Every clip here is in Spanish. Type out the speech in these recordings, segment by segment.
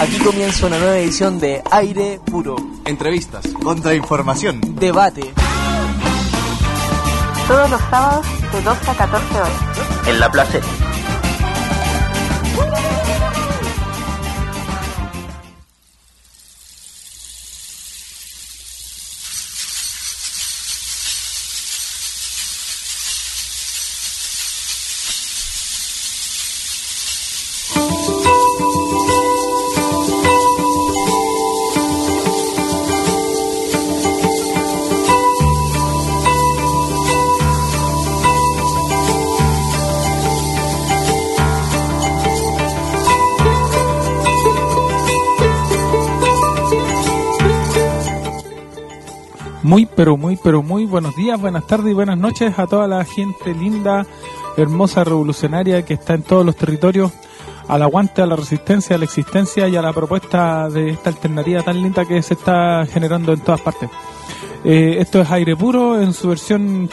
Aquí comienza una nueva edición de Aire Puro. Entrevistas, contrainformación, debate. Todos los sábados de 12 a 14 horas. En La Placeta. Muy buenos días, buenas tardes y buenas noches a toda la gente linda, hermosa, revolucionaria que está en todos los territorios, al aguante, a la resistencia, a la existencia y a la propuesta de esta alternativa tan linda que se está generando en todas partes. Esto es Aire Puro en su versión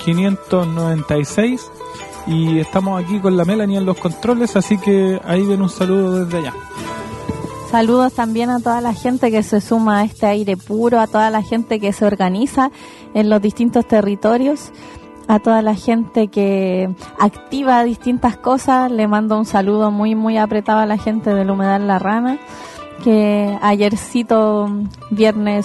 596 y estamos aquí con la Melanie en los controles, así que ahí ven un saludo desde allá. Saludos también a toda la gente que se suma a este Aire Puro, a toda la gente que se organiza en los distintos territorios, a toda la gente que activa distintas cosas. Le mando un saludo muy apretado a la gente del Humedal La Rana, que ayercito, viernes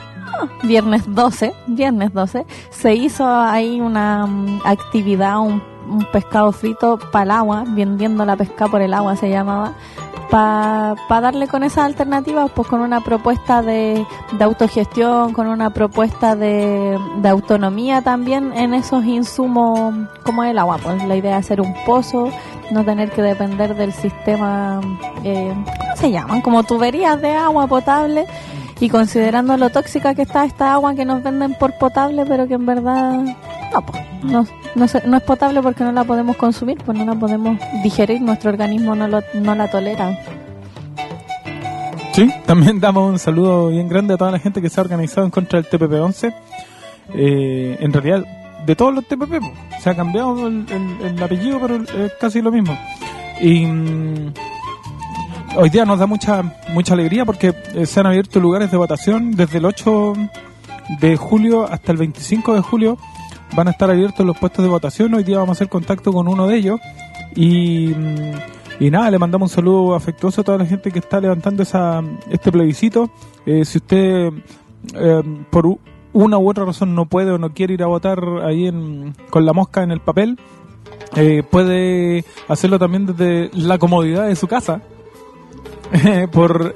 12, se hizo ahí una actividad, un pescado frito para el agua, vendiendo la pesca por el agua se llamaba, para darle con esas alternativas, pues con una propuesta de autogestión, con una propuesta de autonomía también en esos insumos como el agua. Pues la idea es hacer un pozo, no tener que depender del sistema, ¿cómo se llaman? Como tuberías de agua potable, y considerando lo tóxica que está esta agua que nos venden por potable, pero que en verdad no es potable porque no la podemos consumir, pues no la podemos digerir, nuestro organismo no la tolera. Sí, también damos un saludo bien grande a toda la gente que se ha organizado en contra del TPP-11. En realidad, de todos los TPP, se ha cambiado el apellido, pero es casi lo mismo. Y hoy día nos da mucha alegría porque se han abierto lugares de votación desde el 8 de julio hasta el 25 de julio. Van a estar abiertos los puestos de votación. Hoy día vamos a hacer contacto con uno de ellos y nada, le mandamos un saludo afectuoso a toda la gente que está levantando este plebiscito. Si usted por una u otra razón no puede o no quiere ir a votar ahí con la mosca en el papel, puede hacerlo también desde la comodidad de su casa por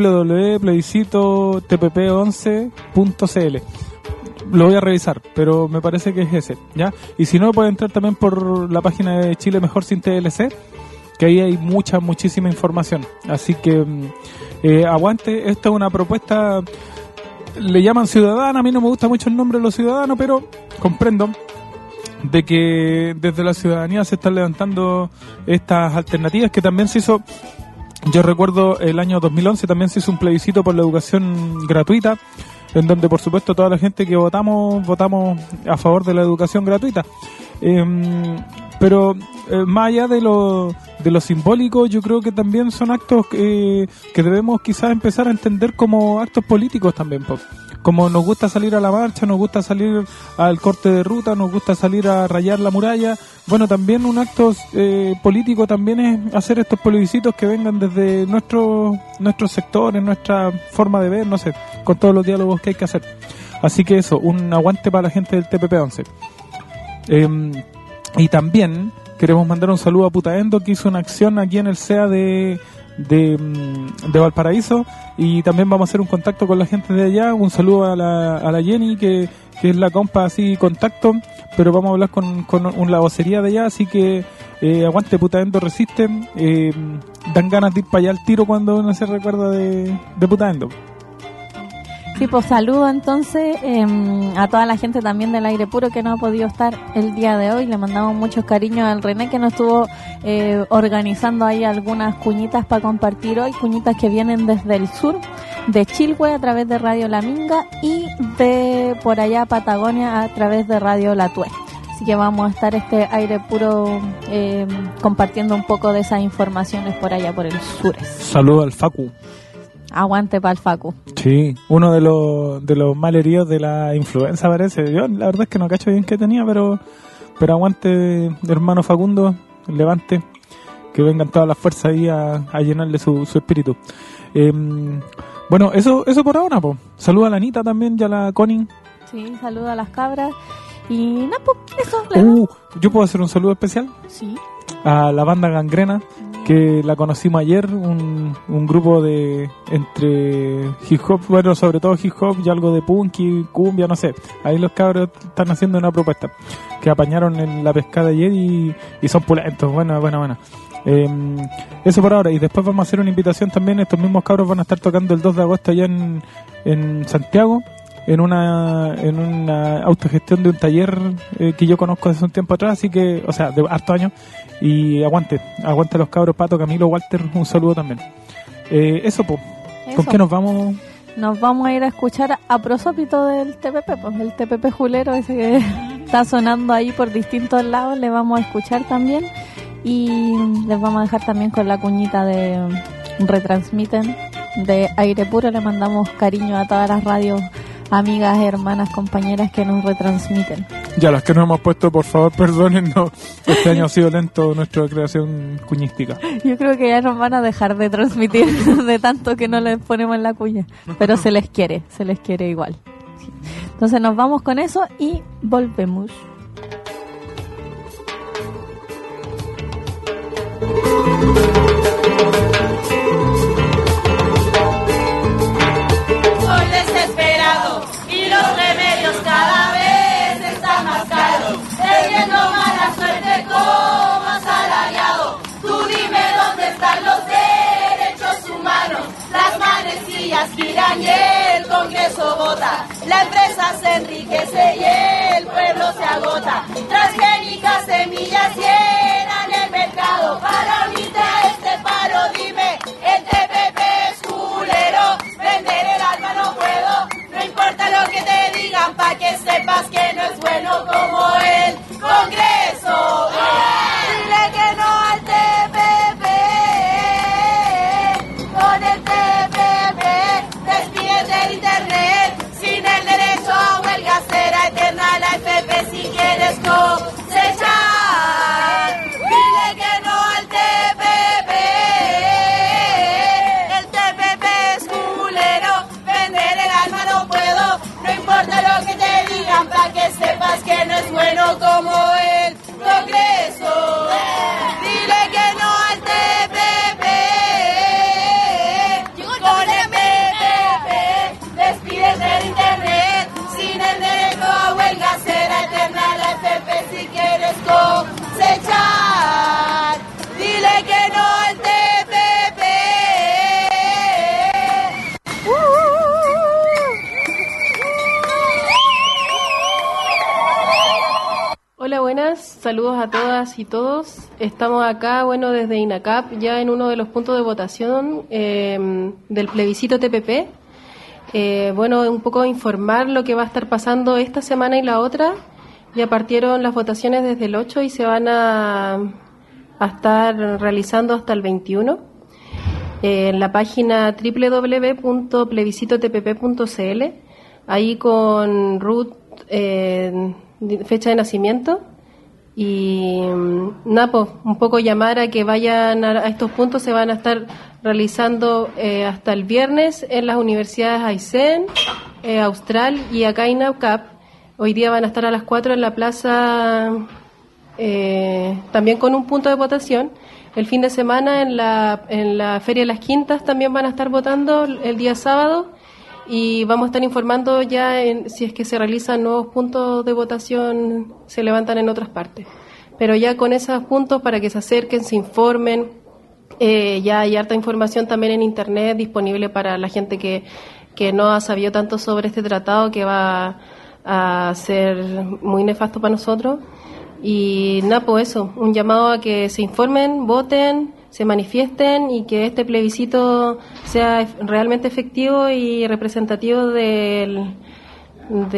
www.plebiscitotpp11.cl. Lo voy a revisar, pero me parece que es ese, ¿ya? Y si no, puede entrar también por la página de Chile Mejor Sin TLC, que ahí hay muchísima información. Así que aguante. Esta es una propuesta, le llaman ciudadana. A mí no me gusta mucho el nombre de los ciudadanos, pero comprendo de que desde la ciudadanía se están levantando estas alternativas, que también se hizo. Yo recuerdo el año 2011 también se hizo un plebiscito por la educación gratuita, en donde por supuesto toda la gente que votamos a favor de la educación gratuita. Pero más allá de lo simbólico, yo creo que también son actos que debemos quizás empezar a entender como actos políticos también, como nos gusta salir a la marcha, nos gusta salir al corte de ruta, nos gusta salir a rayar la muralla. Bueno, también un acto político también es hacer estos plebiscitos que vengan desde nuestros sectores, nuestra forma de ver, no sé, con todos los diálogos que hay que hacer. Así que eso, un aguante para la gente del TPP-11. Y también queremos mandar un saludo a Putaendo, que hizo una acción aquí en el CEA de Valparaíso, y también vamos a hacer un contacto con la gente de allá. Un saludo a la Jenny, que es la compa así contacto, pero vamos a hablar con la vocería de allá, así que aguante Putaendo, resiste. Dan ganas de ir para allá al tiro cuando uno se recuerda de Putaendo. Sí, pues saludo entonces a toda la gente también del Aire Puro que no ha podido estar el día de hoy. Le mandamos muchos cariños al René, que nos estuvo organizando ahí algunas cuñitas para compartir hoy, cuñitas que vienen desde el sur de Chilhue a través de Radio La Minga y de por allá Patagonia a través de Radio La Tue. Así que vamos a estar este Aire Puro compartiendo un poco de esas informaciones por allá por el sur. Saludo al Facu. aguante pa'l Facu. Sí, uno de los malheridos de la influenza parece. Yo la verdad es que no cacho bien qué tenía, pero aguante, hermano Facundo, levante, que vengan todas las fuerzas ahí a llenarle su espíritu. Bueno, eso por ahora, po. Saluda a la Anita también, ya la Connie. Sí, saluda a las cabras. Y nada, pues eso. ¿Yo puedo hacer un saludo especial? Sí. A la banda Gangrena, que la conocimos ayer, un grupo de entre hip hop, bueno, sobre todo hip hop y algo de punk y cumbia, no sé. Ahí los cabros están haciendo una propuesta que apañaron en la pescada ayer y son pulentos. Buena. Eso por ahora, y después vamos a hacer una invitación también. Estos mismos cabros van a estar tocando el 2 de agosto allá en Santiago, en una autogestión de un taller que yo conozco hace un tiempo atrás, así que, o sea, de harto años. Y aguante los cabros, Pato, Camilo, Walter, un saludo también. Eso, pues. ¿Con qué nos vamos? Nos vamos a ir a escuchar a prosópito del TPP, pues el TPP julero ese que está sonando ahí por distintos lados, le vamos a escuchar también. Y les vamos a dejar también con la cuñita de Retransmiten de Aire Puro. Le mandamos cariño a todas las radios, amigas, hermanas, compañeras que nos retransmiten. Ya, las que nos hemos puesto, por favor, perdónennos. Este año ha sido lento nuestra creación cuñística. Yo creo que ya nos van a dejar de transmitir de tanto que no les ponemos en la cuña. Pero se les quiere igual. Entonces nos vamos con eso y volvemos. Soy desesperado y los remedios cada vez están más caros. Teniendo mala suerte como asalariado. Tú dime dónde están los derechos humanos. Las manecillas giran y el Congreso vota. La empresa se enriquece y el pueblo se agota. Transgénicas semillas llenan el mercado. Para unirte a este paro, dime, el TPP es culero. Vender el alma no puedo, no importa lo que te digan, pa' que sepas que no es bueno como el Congreso. Dile que no al TPP, con el TPP despídete del internet. Sin el derecho a huelga será eterna la FP si quieres cosechar. Dile que no al TPP, el TPP es culero. Vender el alma no puedo, no importa lo que te digan, pa' que sepas que no es bueno como el Congreso. Dile que no al TPP, con el TPP despídete del internet. Sin el derecho a huelga será eterna la FP si quieres cosechar. Dile que no al TPP. Hola, buenas, saludos a todas y todos. Estamos acá, desde INACAP, ya en uno de los puntos de votación del plebiscito TPP. Un poco informar lo que va a estar pasando esta semana y la otra. Ya partieron las votaciones desde el 8 y se van a estar realizando hasta el 21. En la página www.plebiscitotpp.cl, ahí con Ruth, fecha de nacimiento. Y un poco llamar a que vayan a estos puntos. Se van a estar realizando hasta el viernes en las universidades Aysén, Austral y acá en INACAP. Hoy día van a estar a las 4 en la plaza, también con un punto de votación. El fin de semana en la Feria de las Quintas también van a estar votando el día sábado. Y vamos a estar informando ya si es que se realizan nuevos puntos de votación, se levantan en otras partes. Pero ya con esos puntos, para que se acerquen, se informen, ya hay harta información también en internet disponible para la gente que no ha sabido tanto sobre este tratado, que va a ser muy nefasto para nosotros. Y eso, un llamado a que se informen, voten, se manifiesten y que este plebiscito sea realmente efectivo y representativo de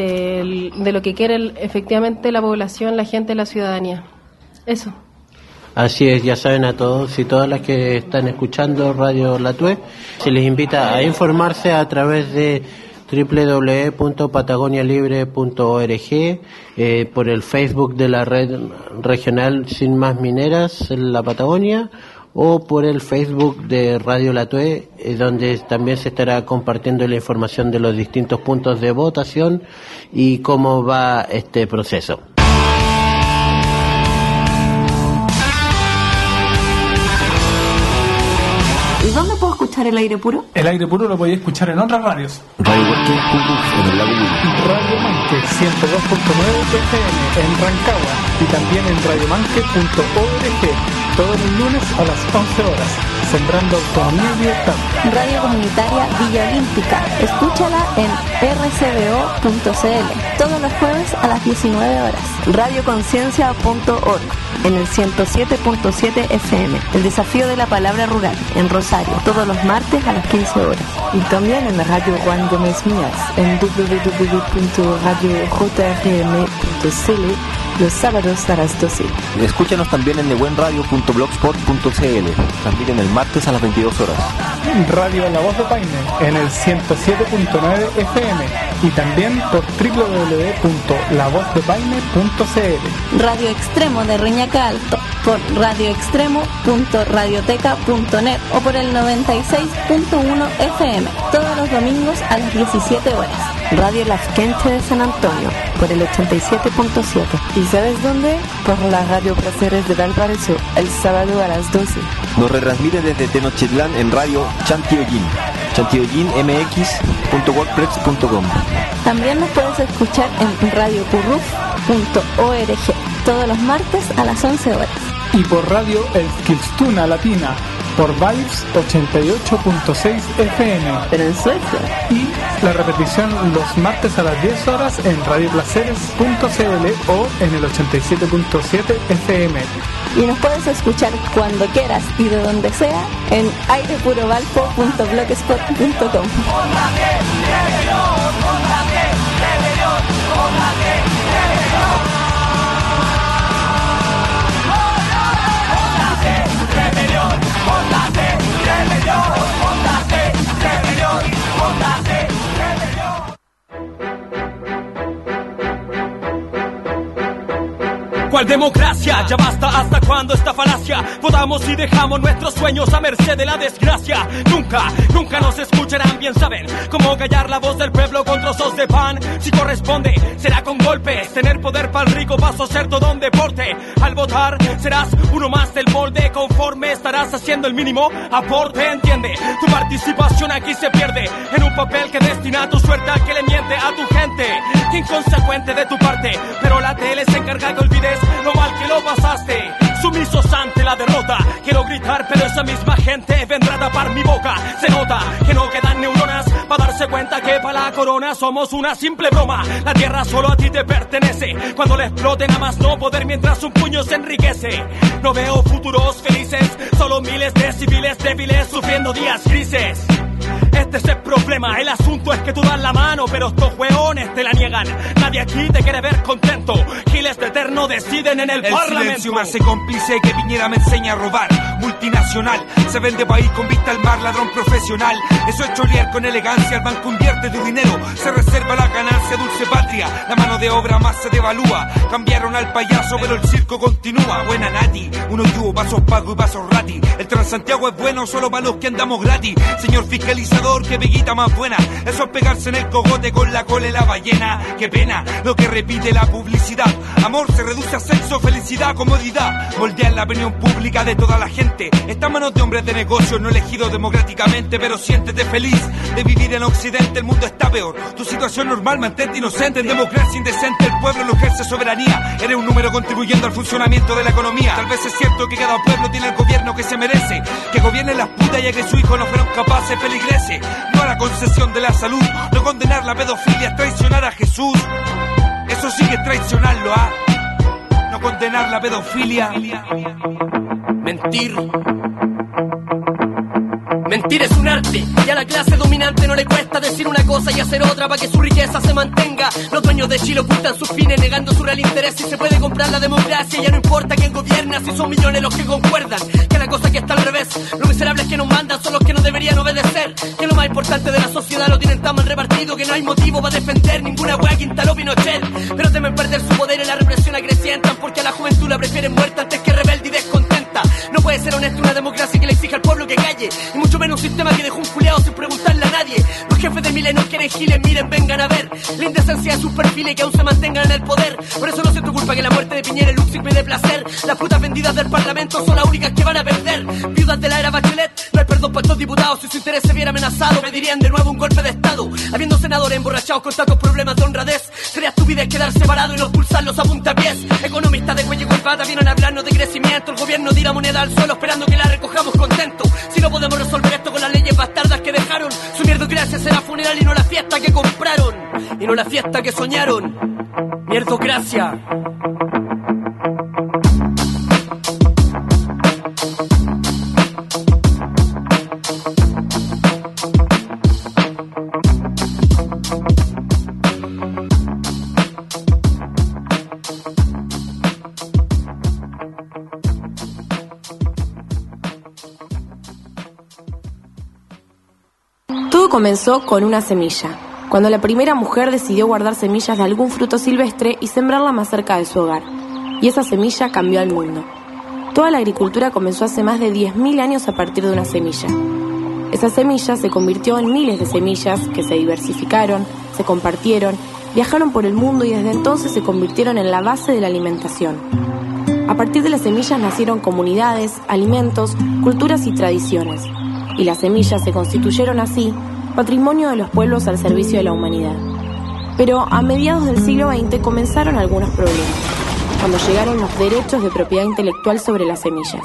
lo que quiere efectivamente la población, la gente, la ciudadanía. Eso. Así es, ya saben a todos y todas las que están escuchando Radio La Tue, se les invita a informarse a través de www.patagonialibre.org, por el Facebook de la red regional Sin Más Mineras en la Patagonia, o por el Facebook de Radio La Tue, donde también se estará compartiendo la información de los distintos puntos de votación y cómo va este proceso. ¿Y dónde puedo escuchar el aire puro? El aire puro lo podéis escuchar en otras radios. Radio Manque en el lago Muni. Radio Manque 102.9 FM en Rancagua y también en radiomanque.org. Todos los lunes a las 11 horas, sembrando autonomía y libertad. Radio Comunitaria Villa Olímpica, escúchala en rcbo.cl, todos los jueves a las 19 horas. Radioconciencia.org, en el 107.7 FM, el desafío de la palabra rural, en Rosario, todos los martes a las 15 horas. Y también en la Radio Juan Gómez Mías, en www.radiojrm.cl, los sábados a las 12. Escúchanos también en nebuenradio.blogspot.cl, también el martes a las 22 horas. Radio La Voz de Paine en el 107.9 FM y también por www.lavozdepaine.cl. Radio Extremo de Reñaca Alto por radioextremo.radioteca.net o por el 96.1 FM todos los domingos a las 17 horas. Radio Lasquenche de San Antonio por el 87.7. ¿Y sabes dónde? Por la Radio Placeres de Valparaíso, el sábado a las 12. Nos retransmite desde Tenochtitlán en Radio Chantiollín, chantiollinmx.wordpress.com. También nos puedes escuchar en radiopurruf.org todos los martes a las 11 horas. Y por Radio Eskilstuna Latina por Vibes 88.6 FM. Pero en Suecia. Y la repetición los martes a las 10 horas en radioplaceres.cl o en el 87.7 FM. Y nos puedes escuchar cuando quieras y de donde sea en airepurovalpo.blogspot.com. ¿Cuál democracia? Ya basta, ¿hasta cuándo esta falacia? Votamos y dejamos nuestros sueños a merced de la desgracia. Nunca, nunca nos escucharán, bien saben cómo callar la voz del pueblo con trozos de pan. Si corresponde, será con golpes. Tener poder pa'l rico, paso a ser todo un deporte. Al votar, serás uno más del molde. Conforme estarás haciendo el mínimo aporte, entiende. Tu participación aquí se pierde en un papel que destina tu suerte al que le miente a tu gente. Qué inconsecuente de tu parte, pero la tele se encarga que olvides lo mal que lo pasaste. Sumisos ante la derrota, quiero gritar, pero esa misma gente vendrá a tapar mi boca. Se nota que no quedan neuronas para darse cuenta que para la corona somos una simple broma. La tierra solo a ti te pertenece. Cuando le exploten a más no poder mientras un puño se enriquece. No veo futuros felices, solo miles de civiles débiles sufriendo días grises. Este es el problema, el asunto es que tú das la mano, pero estos hueones te la niegan. Nadie aquí te quiere ver contento. Giles de eterno deciden en el Parlamento. El silencio me hace cómplice, que Piñera me enseña a robar. Multinacional, se vende país con vista al mar, ladrón profesional. Eso es chorear con elegancia, el banco invierte tu dinero, se reserva la ganancia, dulce patria. La mano de obra más se devalúa. Cambiaron al payaso, pero el circo continúa. Buena Nati, uno yugo, pasos pago y pasos rati. El Transantiago es bueno solo para los que andamos gratis. Señor fiscalizador, que peguita más buena. Eso es pegarse en el cogote con la cola y la ballena. Qué pena, lo que repite la publicidad. Amor se reduce a sexo, felicidad, comodidad. Moldean la opinión pública de toda la gente. Está en manos de hombres de negocios no elegidos democráticamente. Pero siéntete feliz de vivir en Occidente, el mundo está peor. Tu situación normal, mantente inocente. En democracia indecente el pueblo no ejerce soberanía. Eres un número contribuyendo al funcionamiento de la economía. Tal vez es cierto que cada pueblo tiene el gobierno que se merece, que gobiernen las putas ya que sus hijos no fueron capaces, feligrese. No a la concesión de la salud, no condenar la pedofilia, es traicionar a Jesús. Eso sí que es traicionarlo, ¿ah? No condenar la pedofilia. Mentir. Mentir es un arte y a la clase dominante no le cuesta decir una cosa y hacer otra para que su riqueza se mantenga. Los dueños de Chile ocultan sus fines negando su real interés. Si se puede comprar la democracia ya no importa quién gobierna, si son millones los que concuerdan que la cosa que está al revés. Los miserables que nos mandan son los que no deberían obedecer, que lo más importante de la sociedad lo tienen tan mal repartido que no hay motivo para defender ninguna wea que instaló Pinochet. Pero temen perder su poder y la represión acrecientan, porque a la juventud la prefieren muerta antes que rebelde y descontenta. No puede ser honesta una democracia que le exija al pueblo que calle, y mucho menos un sistema que dejó un culiao sin preguntarle a nadie. Los jefes de Milenio quieren giles, miren, vengan a ver la indecencia de sus perfiles que aún se mantengan en el poder. Por eso no es tu culpa que la muerte de Piñera es luxo y de placer. Las frutas vendidas del parlamento son las únicas que van a perder. Viudas de la era Bachelet, no hay perdón para estos diputados. Si su interés se viera amenazado, pedirían de nuevo un golpe de estado. Habiendo senadores emborrachados con tantos problemas de honradez, sería estupidez quedar separado y no expulsarlos a puntapiés. Economistas de cuello y corbata vienen a hablarnos de crecimiento. El gobierno tira moneda al suelo esperando que la recojamos contentos. Si no podemos resolver esto con las leyes bastardas que dejaron, su mierdocracia será funeral y no la fiesta que compraron, y no la fiesta que soñaron. Mierdocracia. Todo comenzó con una semilla, cuando la primera mujer decidió guardar semillas de algún fruto silvestre y sembrarla más cerca de su hogar. Y esa semilla cambió al mundo. Toda la agricultura comenzó hace más de 10.000 años a partir de una semilla. Esa semilla se convirtió en miles de semillas que se diversificaron, se compartieron, viajaron por el mundo y desde entonces se convirtieron en la base de la alimentación. A partir de las semillas nacieron comunidades, alimentos, culturas y tradiciones. Y las semillas se constituyeron así patrimonio de los pueblos al servicio de la humanidad. Pero a mediados del siglo XX comenzaron algunos problemas, cuando llegaron los derechos de propiedad intelectual sobre las semillas.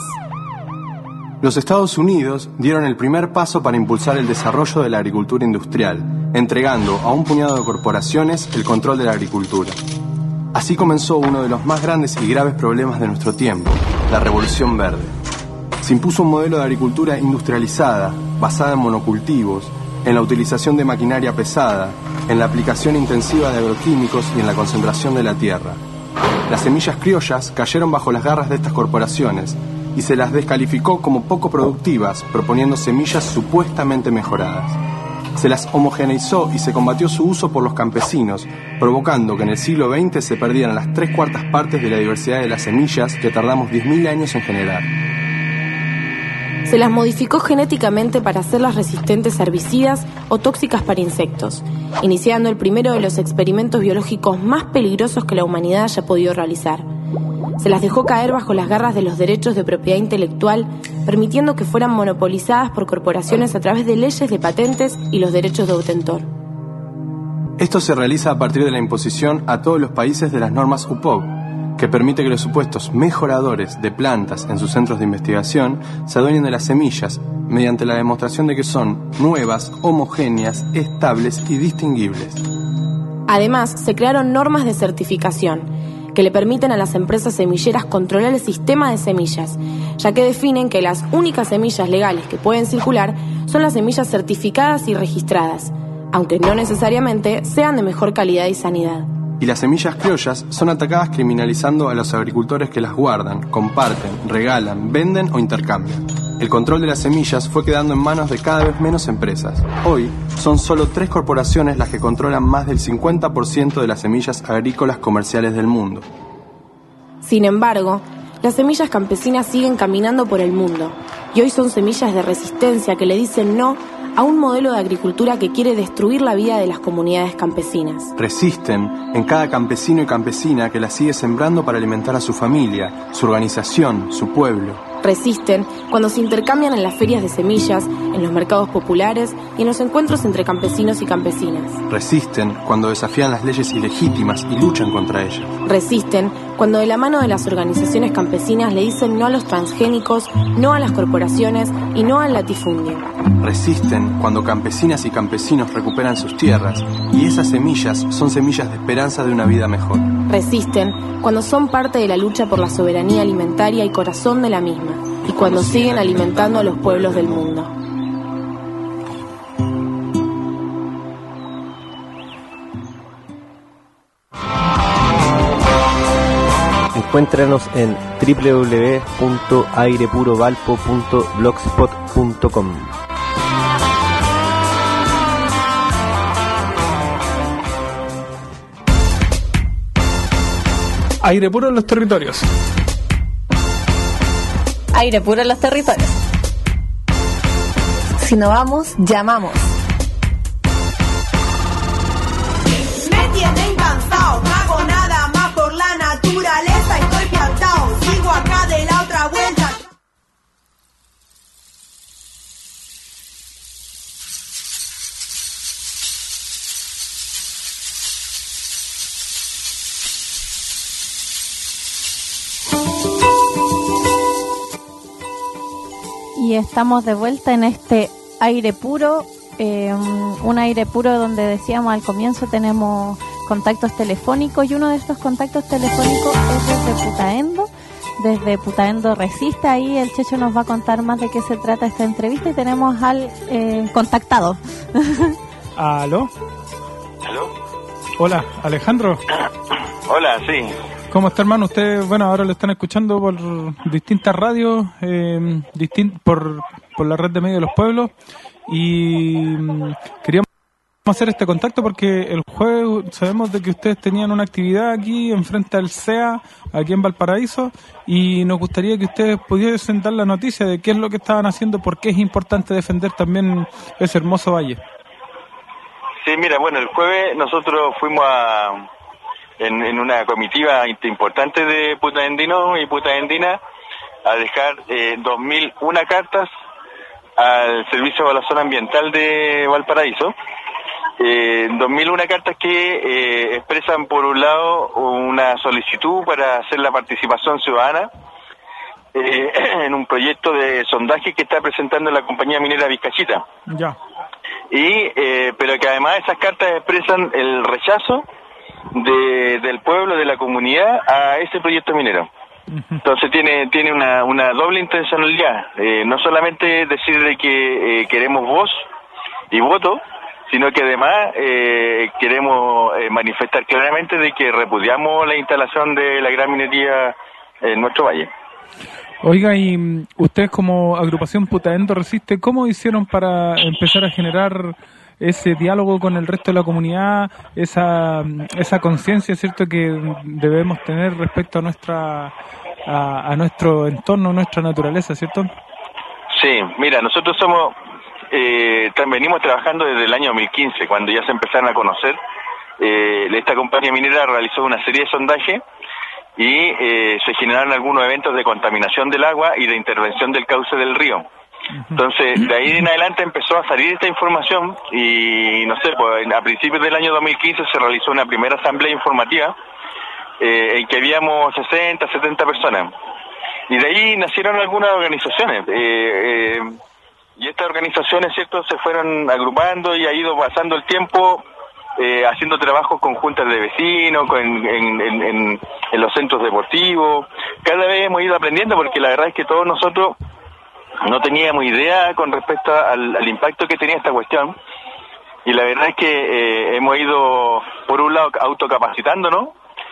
Los Estados Unidos dieron el primer paso para impulsar el desarrollo de la agricultura industrial, entregando a un puñado de corporaciones el control de la agricultura. Así comenzó uno de los más grandes y graves problemas de nuestro tiempo, la Revolución Verde. Se impuso un modelo de agricultura industrializada, basada en monocultivos, en la utilización de maquinaria pesada, en la aplicación intensiva de agroquímicos y en la concentración de la tierra. Las semillas criollas cayeron bajo las garras de estas corporaciones y se las descalificó como poco productivas, proponiendo semillas supuestamente mejoradas. Se las homogeneizó y se combatió su uso por los campesinos, provocando que en el siglo XX se perdieran las 3/4 partes de la diversidad de las semillas que tardamos 10.000 años en generar. Se las modificó genéticamente para hacerlas resistentes a herbicidas o tóxicas para insectos, iniciando el primero de los experimentos biológicos más peligrosos que la humanidad haya podido realizar. Se las dejó caer bajo las garras de los derechos de propiedad intelectual, permitiendo que fueran monopolizadas por corporaciones a través de leyes de patentes y los derechos de autor. Esto se realiza a partir de la imposición a todos los países de las normas UPOV, que permite que los supuestos mejoradores de plantas en sus centros de investigación se adueñen de las semillas mediante la demostración de que son nuevas, homogéneas, estables y distinguibles. Además, se crearon normas de certificación que le permiten a las empresas semilleras controlar el sistema de semillas, ya que definen que las únicas semillas legales que pueden circular son las semillas certificadas y registradas, aunque no necesariamente sean de mejor calidad y sanidad. Y las semillas criollas son atacadas criminalizando a los agricultores que las guardan, comparten, regalan, venden o intercambian. El control de las semillas fue quedando en manos de cada vez menos empresas. Hoy son solo 3 corporaciones las que controlan más del 50% de las semillas agrícolas comerciales del mundo. Sin embargo, las semillas campesinas siguen caminando por el mundo y hoy son semillas de resistencia que le dicen no a un modelo de agricultura que quiere destruir la vida de las comunidades campesinas. Resisten en cada campesino y campesina que las sigue sembrando para alimentar a su familia, su organización, su pueblo. Resisten cuando se intercambian en las ferias de semillas, en los mercados populares y en los encuentros entre campesinos y campesinas. Resisten cuando desafían las leyes ilegítimas y luchan contra ellas. Resisten cuando de la mano de las organizaciones campesinas le dicen no a los transgénicos, no a las corporaciones y no al latifundio. Resisten cuando campesinas y campesinos recuperan sus tierras y esas semillas son semillas de esperanza de una vida mejor. Resisten cuando son parte de la lucha por la soberanía alimentaria y corazón de la misma, y cuando siguen alimentando a los pueblos del mundo. Encuéntranos en www.airepurovalpo.blogspot.com. Aire puro en los territorios. Aire puro en los territorios. Si no vamos, llamamos. Me tienen cansado, no hago nada más por la naturaleza, estoy plantado, sigo acá de la otra vuelta. Y estamos de vuelta en este aire puro, un aire puro donde decíamos al comienzo tenemos contactos telefónicos, y uno de estos contactos telefónicos es desde Putaendo. Desde Putaendo Resiste, ahí el Checho nos va a contar más de qué se trata esta entrevista, y tenemos al contactado. ¿Aló? ¿Aló? Hola, Alejandro. Hola, sí. ¿Cómo está, hermano? Usted, bueno, ahora lo están escuchando por distintas radios, por la red de medios de los pueblos, y queríamos hacer este contacto porque el jueves sabemos de que ustedes tenían una actividad aquí enfrente al CEA, aquí en Valparaíso, y nos gustaría que ustedes pudiesen dar la noticia de qué es lo que estaban haciendo, por qué es importante defender también ese hermoso valle. Sí, mira, bueno, el jueves nosotros fuimos en una comitiva importante de putaendinos y putaendinas a dejar 2.001 cartas al Servicio de Evaluación Ambiental de Valparaíso. 2.001 cartas que expresan, por un lado, una solicitud para hacer la participación ciudadana en un proyecto de sondaje que está presentando la compañía minera Vizcachita. Ya. Pero que además esas cartas expresan el rechazo del pueblo, de la comunidad, a ese proyecto minero. Entonces tiene una doble intencionalidad, no solamente decir de que queremos voz y voto, sino que además queremos manifestar claramente de que repudiamos la instalación de la gran minería en nuestro valle. Oiga, y ustedes como agrupación Putaendo Resiste, ¿cómo hicieron para empezar a generar ese diálogo con el resto de la comunidad, esa conciencia, cierto, que debemos tener respecto a nuestro entorno, nuestra naturaleza, cierto? Sí, mira, nosotros venimos trabajando desde el año 2015, cuando ya se empezaron a conocer. Esta compañía minera realizó una serie de sondajes y se generaron algunos eventos de contaminación del agua y de intervención del cauce del río. Entonces, de ahí en adelante empezó a salir esta información y, no sé, pues a principios del año 2015 se realizó una primera asamblea informativa en que habíamos 60, 70 personas. Y de ahí nacieron algunas organizaciones. Y estas organizaciones, ¿cierto?, se fueron agrupando y ha ido pasando el tiempo haciendo trabajos con juntas de vecinos, en los centros deportivos. Cada vez hemos ido aprendiendo porque la verdad es que todos nosotros no teníamos idea con respecto al impacto que tenía esta cuestión, y la verdad es que hemos ido, por un lado, autocapacitándonos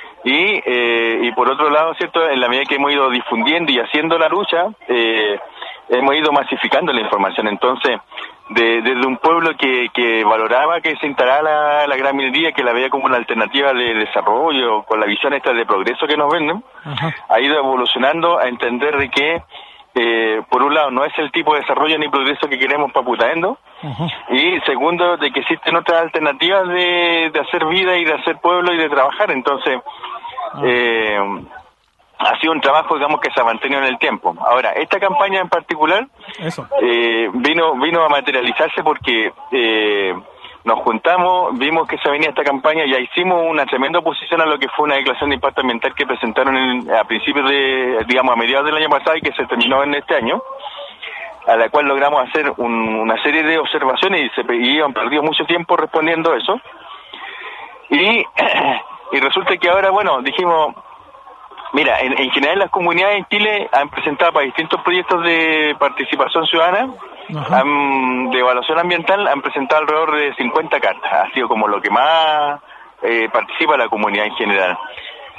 y por otro lado, cierto, en la medida que hemos ido difundiendo y haciendo la lucha, hemos ido masificando la información. Entonces, desde un pueblo que valoraba que se instalara la gran minería, que la veía como una alternativa de desarrollo, con la visión esta de progreso que nos venden, ha ido evolucionando a entender de que por un lado no es el tipo de desarrollo ni progreso que queremos para Putaendo, y segundo, de que existen otras alternativas de hacer vida y de hacer pueblo y de trabajar. Entonces ha sido un trabajo, digamos, que se ha mantenido en el tiempo. Ahora, esta campaña en particular vino a materializarse porque nos juntamos, vimos que se venía esta campaña, ya hicimos una tremenda oposición a lo que fue una declaración de impacto ambiental que presentaron a principios a mediados del año pasado y que se terminó en este año, a la cual logramos hacer una serie de observaciones y han perdido mucho tiempo respondiendo eso. Y resulta que ahora, bueno, dijimos, mira, en general las comunidades en Chile han presentado para distintos proyectos de participación ciudadana, de evaluación ambiental, han presentado alrededor de 50 cartas. Ha sido como lo que más participa la comunidad en general.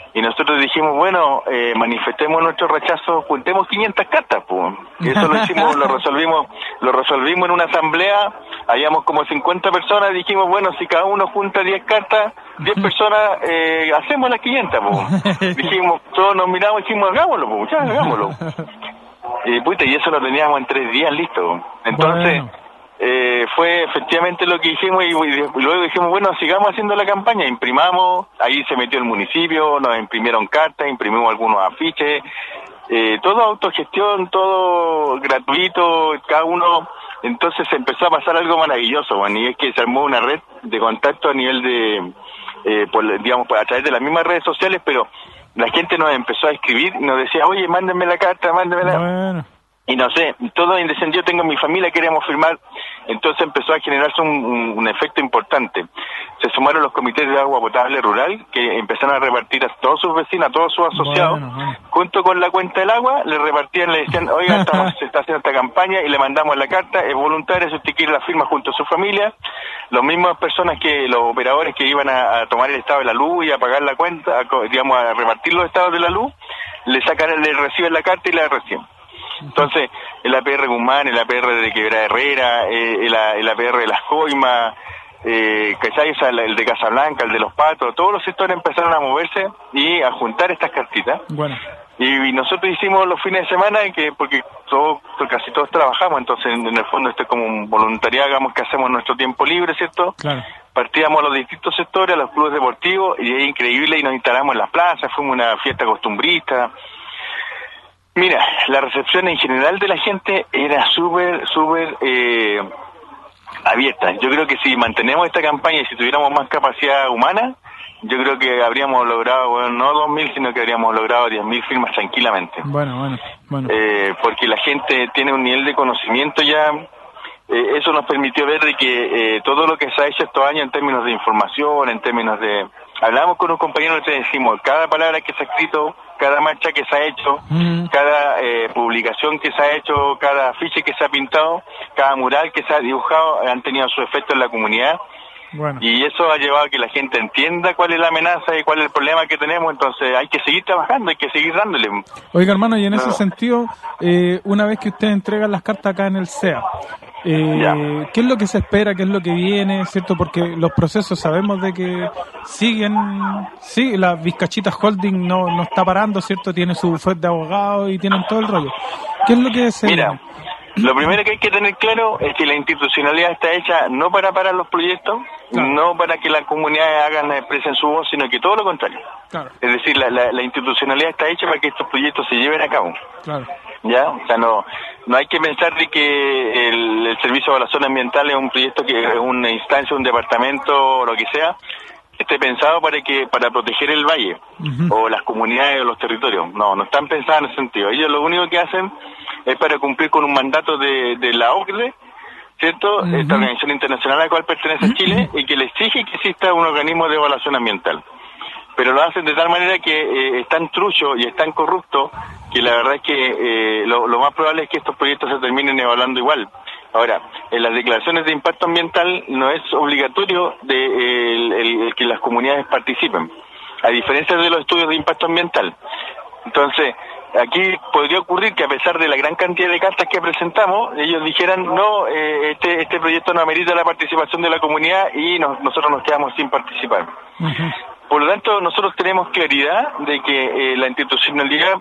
Y nosotros dijimos, bueno, manifestemos nuestro rechazo, juntemos 500 cartas, pues. Eso lo hicimos, lo resolvimos en una asamblea, habíamos como 50 personas, dijimos, bueno, si cada uno junta 10 cartas, 10 personas, hacemos las 500, pues. Dijimos, todos nos miramos y dijimos, hagámoslo, pues, ya, hagámoslo. Y eso lo teníamos en 3 días listo. Entonces, fue efectivamente lo que dijimos y luego dijimos, bueno, sigamos haciendo la campaña, imprimamos, ahí se metió el municipio, nos imprimieron cartas, imprimimos algunos afiches, todo autogestión, todo gratuito, cada uno. Entonces empezó a pasar algo maravilloso, y es que se armó una red de contacto a nivel de, a través de las mismas redes sociales, pero la gente nos empezó a escribir y nos decía, oye, mándenme la carta, mándenmela. Bueno. Y no sé, todo indeciso, yo tengo mi familia, queremos firmar. Entonces empezó a generarse un efecto importante. Se sumaron los comités de agua potable rural, que empezaron a repartir a todos sus vecinos, a todos sus asociados, junto con la cuenta del agua, le repartían, le decían, oiga, se está haciendo esta campaña, y le mandamos la carta, es voluntaria, si usted quiere la firma junto a su familia. Los mismas personas los operadores que iban a tomar el estado de la luz y a pagar la cuenta, a repartir los estados de la luz, le reciben la carta y la reciben. Entonces, el APR Guzmán, el APR de Quebrada Herrera, el APR de Las Coimas, ¿cachai? El de Casablanca, el de Los Patos, todos los sectores empezaron a moverse y a juntar estas cartitas. Bueno. Y nosotros hicimos los fines de semana, porque casi todos trabajamos, entonces en el fondo esto es como un voluntariado, digamos, que hacemos en nuestro tiempo libre, ¿cierto? Claro. Partíamos a los distintos sectores, a los clubes deportivos, y es increíble, y nos instalamos en las plazas, fuimos una fiesta costumbrista. Mira, la recepción en general de la gente era súper abierta. Yo creo que si mantenemos esta campaña y si tuviéramos más capacidad humana, yo creo que habríamos logrado, bueno, no 2.000, sino que habríamos logrado 10.000 firmas tranquilamente. Bueno. Porque la gente tiene un nivel de conocimiento ya, eso nos permitió ver de que todo lo que se ha hecho estos años en términos de información, en términos de... Hablamos con un compañero y le decimos, cada palabra que se ha escrito, cada marcha que se ha hecho, cada publicación que se ha hecho, cada afiche que se ha pintado, cada mural que se ha dibujado, han tenido su efecto en la comunidad. Bueno. Y eso ha llevado a que la gente entienda cuál es la amenaza y cuál es el problema que tenemos. Entonces hay que seguir trabajando, hay que seguir dándole. Oiga, hermano, y en ese sentido, una vez que ustedes entregan las cartas acá en el CEA, ¿qué es lo que se espera? ¿Qué es lo que viene? ¿Cierto? Porque los procesos sabemos de que siguen, sí, la Vizcachita Holding no está parando, ¿cierto? Tiene su bufete de abogados y tienen todo el rollo. ¿Qué es lo que se... Mira, lo primero que hay que tener claro es que la institucionalidad está hecha no para parar los proyectos, no para que las comunidades expresen su voz, sino que todo lo contrario. Claro. Es decir, la institucionalidad está hecha para que estos proyectos se lleven a cabo. Claro. ¿Ya? O sea, no hay que pensar de que el Servicio de Evaluación Ambiental es un proyecto que es una instancia, un departamento o lo que sea, esté pensado para proteger el valle o las comunidades o los territorios. No están pensados en ese sentido. Ellos lo único que hacen es para cumplir con un mandato de la OCDE, ¿cierto? Esta organización internacional a la cual pertenece Chile, y que le exige que exista un organismo de evaluación ambiental. Pero lo hacen de tal manera que es tan trucho y es tan corrupto que la verdad es que lo más probable es que estos proyectos se terminen evaluando igual. Ahora, en las declaraciones de impacto ambiental no es obligatorio el que las comunidades participen, a diferencia de los estudios de impacto ambiental. Entonces, aquí podría ocurrir que a pesar de la gran cantidad de cartas que presentamos, ellos dijeran, no, este proyecto no amerita la participación de la comunidad y nosotros nos quedamos sin participar. Por lo tanto, nosotros tenemos claridad de que la institucionalidad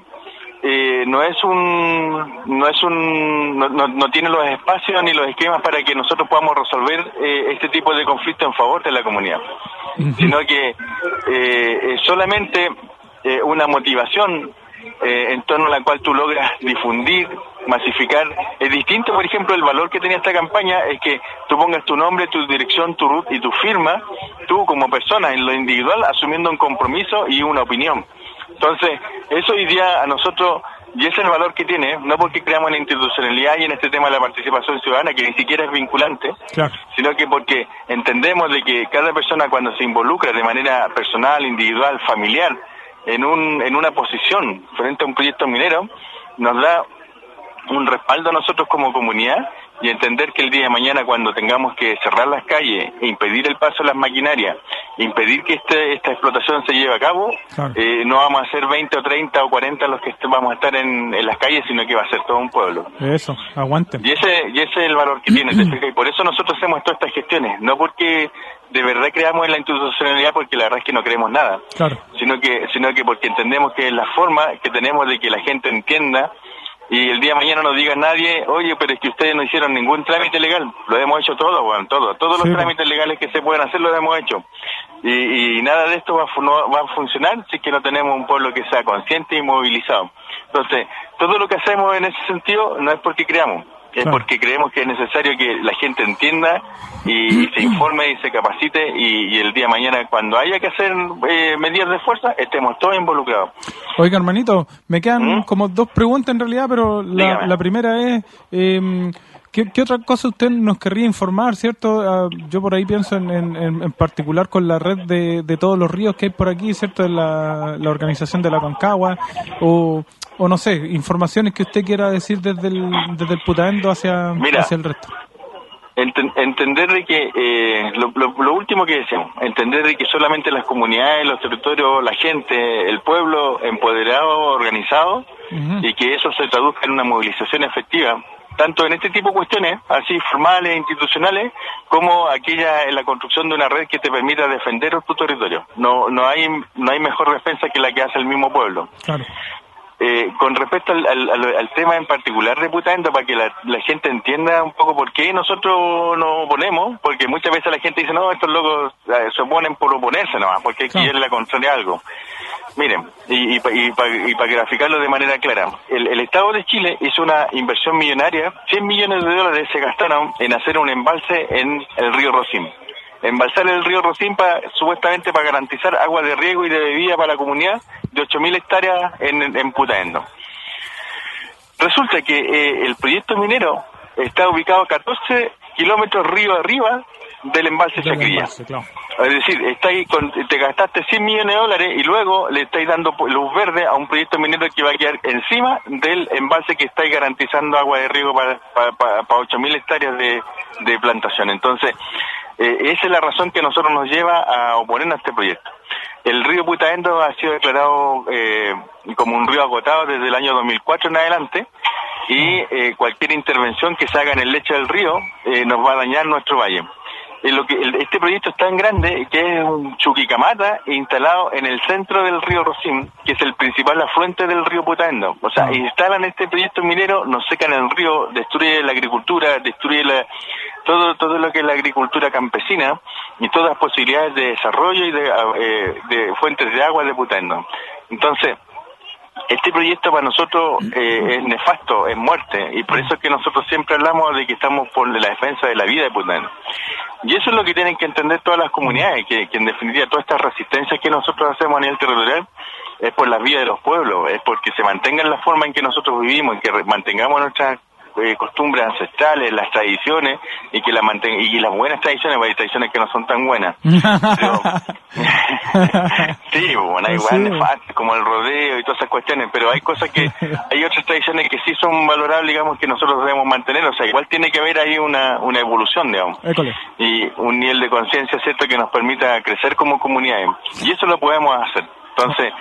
no tiene los espacios ni los esquemas para que nosotros podamos resolver este tipo de conflicto en favor de la comunidad, sino que es solamente una motivación en torno a la cual tú logras difundir, masificar. Es distinto, por ejemplo, el valor que tenía esta campaña es que tú pongas tu nombre, tu dirección, tu RUT y tu firma, tú como persona en lo individual, asumiendo un compromiso y una opinión. Entonces, eso hoy día a nosotros, y ese es el valor que tiene, no porque creamos en la institucionalidad y en este tema de la participación ciudadana, que ni siquiera es vinculante, claro, sino que porque entendemos de que cada persona cuando se involucra de manera personal, individual, familiar, en una posición frente a un proyecto minero, nos da un respaldo a nosotros como comunidad y entender que el día de mañana, cuando tengamos que cerrar las calles, impedir el paso de las maquinarias, impedir que esta explotación se lleve a cabo, claro. No vamos a ser 20 o 30 o 40 los que vamos a estar en las calles, sino que va a ser todo un pueblo. Eso, aguanten. Y ese es el valor que tiene, ¿te fijas? Y por eso nosotros hacemos todas estas gestiones, no porque de verdad creamos en la institucionalidad, porque la verdad es que no creemos nada, claro. sino que porque entendemos que es la forma que tenemos de que la gente entienda. Y el día de mañana no diga nadie, oye, pero es que ustedes no hicieron ningún trámite legal. Lo hemos hecho todo, bueno, todos los trámites legales que se pueden hacer los hemos hecho. Y nada de esto no va a funcionar si es que no tenemos un pueblo que sea consciente y movilizado. Entonces, todo lo que hacemos en ese sentido no es porque creamos, es porque creemos que es necesario que la gente entienda y se informe y se capacite y el día de mañana, cuando haya que hacer medidas de fuerza, estemos todos involucrados. Oiga, hermanito, me quedan como dos preguntas en realidad, pero la primera es, ¿qué otra cosa usted nos querría informar, cierto? Yo por ahí pienso en particular con la red de todos los ríos que hay por aquí, cierto, de la organización de la Concagua, o no sé, informaciones que usted quiera decir desde el Putaendo hacia el resto. Entender de que lo último que decíamos, entender de que solamente las comunidades, los territorios, la gente, el pueblo empoderado, organizado, y que eso se traduzca en una movilización efectiva, tanto en este tipo de cuestiones, así formales, institucionales, como aquella en la construcción de una red que te permita defender tu territorio. No hay mejor defensa que la que hace el mismo pueblo. Claro. Con respecto al tema en particular de Putaendo, para que la gente entienda un poco por qué nosotros nos oponemos, porque muchas veces la gente dice, no, estos locos se oponen por oponerse nomás, porque hay que ir a la contraria a algo. Miren, y para graficarlo de manera clara, el Estado de Chile hizo una inversión millonaria, 100 millones de dólares se gastaron en hacer un embalse en el río Rosín. Embalsar el río Rosín supuestamente para garantizar agua de riego y de bebida para la comunidad de 8.000 hectáreas en Putaendo. Resulta que el proyecto minero está ubicado 14 kilómetros río arriba del embalse Chacrilla. Claro. Es decir, te gastaste 100 millones de dólares y luego le estáis dando luz verde a un proyecto minero que va a quedar encima del embalse que estáis garantizando agua de riego para 8.000 hectáreas de plantación. Entonces, esa es la razón que a nosotros nos lleva a oponernos a este proyecto. El río Putaendo ha sido declarado como un río agotado desde el año 2004 en adelante, y cualquier intervención que se haga en el lecho del río nos va a dañar nuestro valle. Este proyecto es tan grande que es un chuquicamata instalado en el centro del río Rosín, que es el principal afluente del río Putaendo. O sea, instalan este proyecto minero, nos secan el río, destruye la agricultura, destruye todo lo que es la agricultura campesina y todas las posibilidades de desarrollo y de fuentes de agua de Putaendo. Entonces, este proyecto para nosotros es nefasto, es muerte, y por eso es que nosotros siempre hablamos de que estamos por la defensa de la vida de Putaendo. Y eso es lo que tienen que entender todas las comunidades, que en definitiva todas estas resistencias que nosotros hacemos a nivel territorial es por las vidas de los pueblos, es porque se mantengan la forma en que nosotros vivimos, en que mantengamos nuestras costumbres ancestrales, las tradiciones, y que y las buenas tradiciones, porque hay tradiciones que no son tan buenas. Pero, sí, bueno, hay nefastas, como el rodeo y todas esas cuestiones, pero hay cosas hay otras tradiciones que sí son valorables, digamos, que nosotros debemos mantener. O sea, igual tiene que haber ahí una evolución, digamos, y un nivel de conciencia, ¿cierto?, que nos permita crecer como comunidades, y eso lo podemos hacer. Entonces,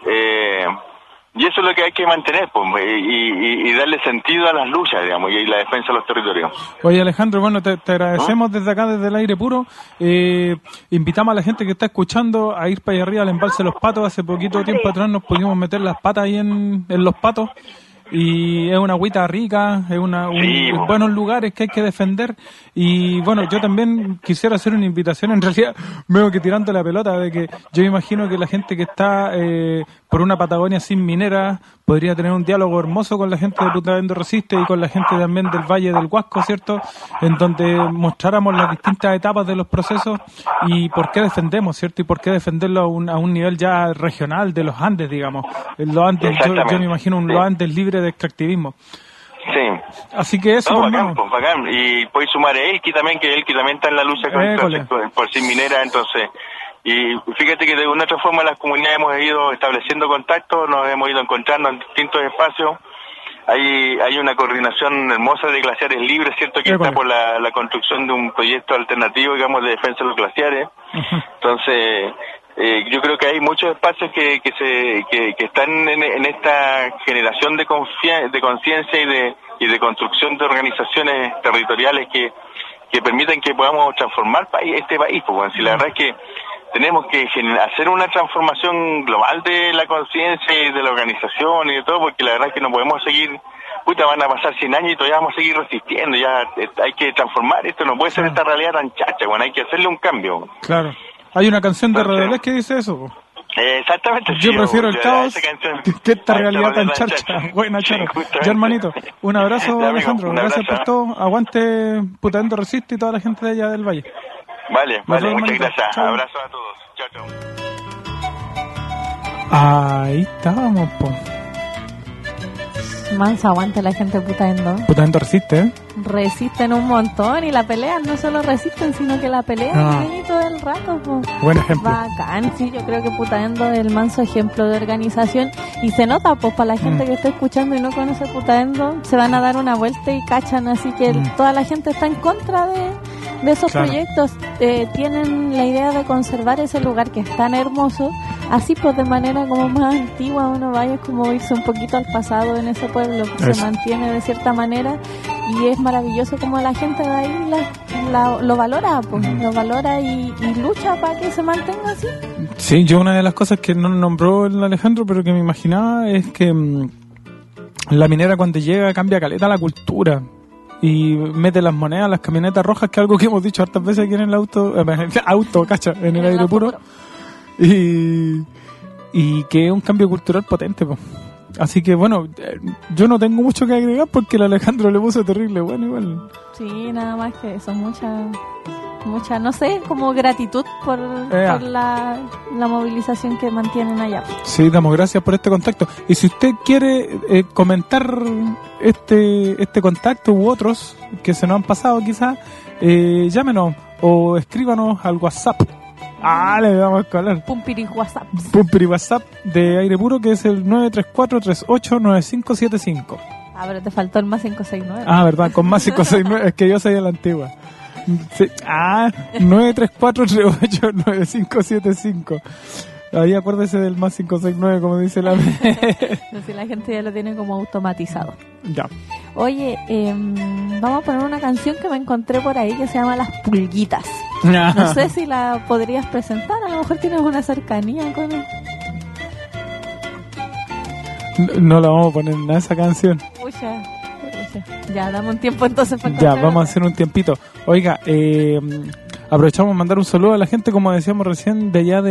y eso es lo que hay que mantener, pues, y darle sentido a las luchas, digamos, y la defensa de los territorios. Oye, Alejandro, bueno, te agradecemos desde acá, desde el aire puro. Invitamos a la gente que está escuchando a ir para allá arriba al embalse Los Patos. Hace poquito tiempo atrás nos pudimos meter las patas ahí en Los Patos. Y es una agüita rica, es buenos lugares que hay que defender. Y bueno, yo también quisiera hacer una invitación, en realidad veo que tirando la pelota, de que yo imagino que la gente que está por una Patagonia sin minera podría tener un diálogo hermoso con la gente de Putaendo Resiste y con la gente también del Valle del Huasco, ¿cierto?, en donde mostráramos las distintas etapas de los procesos y por qué defendemos, ¿cierto?, y por qué defenderlo a un nivel ya regional de los Andes, digamos. Los Andes, yo me imagino los Andes libres de extractivismo. Sí. Así que eso, bacán. Y podéis sumar a Elqui también, que Elqui también está en la lucha por sin minera, entonces. Y fíjate que de una u otra forma las comunidades hemos ido estableciendo contactos, nos hemos ido encontrando en distintos espacios. hay una coordinación hermosa de glaciares libres, ¿cierto? Que está por la construcción de un proyecto alternativo, digamos, de defensa de los glaciares. Entonces, yo creo que hay muchos espacios que están en esta generación de conciencia y de construcción de organizaciones territoriales que permitan que podamos transformar este país. Pues, si la verdad es que tenemos que hacer una transformación global de la conciencia y de la organización y de todo, porque la verdad es que no podemos seguir, van a pasar 100 años y todavía vamos a seguir resistiendo, ya hay que transformar esto, no puede ser esta realidad tan chacha, hay que hacerle un cambio. Claro, hay una canción de Redolés que dice eso. Exactamente. Yo prefiero el caos que esta realidad tan charcha. Buena, Charo. Ya, hermanito, un abrazo, amigo, Alejandro, gracias por todo, aguante Putaendo Resiste y toda la gente de allá del Valle. Vale, Vale, muchas gracias. Chao. Abrazo a todos. Chao, chao. Ahí estábamos, po. Mansa aguante la gente Putaendo. Putaendo Resiste, ¿eh? Resisten un montón y la pelean, no solo resisten, sino que la pelean todo el rato, po. Buen ejemplo. Bacán, sí, yo creo que Putaendo es el manso ejemplo de organización y se nota, pues, para la gente que está escuchando y no conoce Putaendo, se van a dar una vuelta y cachan, así que toda la gente está en contra de esos proyectos, tienen la idea de conservar ese lugar que es tan hermoso, así pues de manera como más antigua uno vaya, como irse un poquito al pasado en ese pueblo, que se mantiene de cierta manera y es maravilloso como la gente de ahí lo valora, pues, lo valora y lucha para que se mantenga así. Sí, yo una de las cosas que no nombró el Alejandro, pero que me imaginaba es que la minera cuando llega cambia caleta la cultura. Y mete las monedas, las camionetas rojas, que es algo que hemos dicho hartas veces aquí en el cacha, en el aire puro. Y que es un cambio cultural potente, po. Así que bueno, yo no tengo mucho que agregar porque el Alejandro le puso terrible, bueno, igual. Sí, nada más que eso, mucha, no sé, como gratitud por la movilización que mantienen allá. Sí, damos gracias por este contacto. Y si usted quiere comentar este contacto u otros que se nos han pasado quizás, llámenos o escríbanos al WhatsApp. Le vamos a hablar. Pumpiri WhatsApp de Aire Puro, que es el 934-389575. Pero te faltó el más 569. Verdad, con más 569, es que yo soy de la antigua. Sí. 934-389575. Ahí acuérdese del más 569, como dice la... No sé, la gente ya lo tiene como automatizado. Ya. Oye, vamos a poner una canción que me encontré por ahí que se llama Las Pulguitas. No sé si la podrías presentar, a lo mejor tienes una cercanía con él. No la vamos a poner en esa canción. Pucha. Ya, dame un tiempo entonces para ya, vamos a hacer un tiempito. Oiga, aprovechamos a mandar un saludo a la gente, como decíamos recién, de allá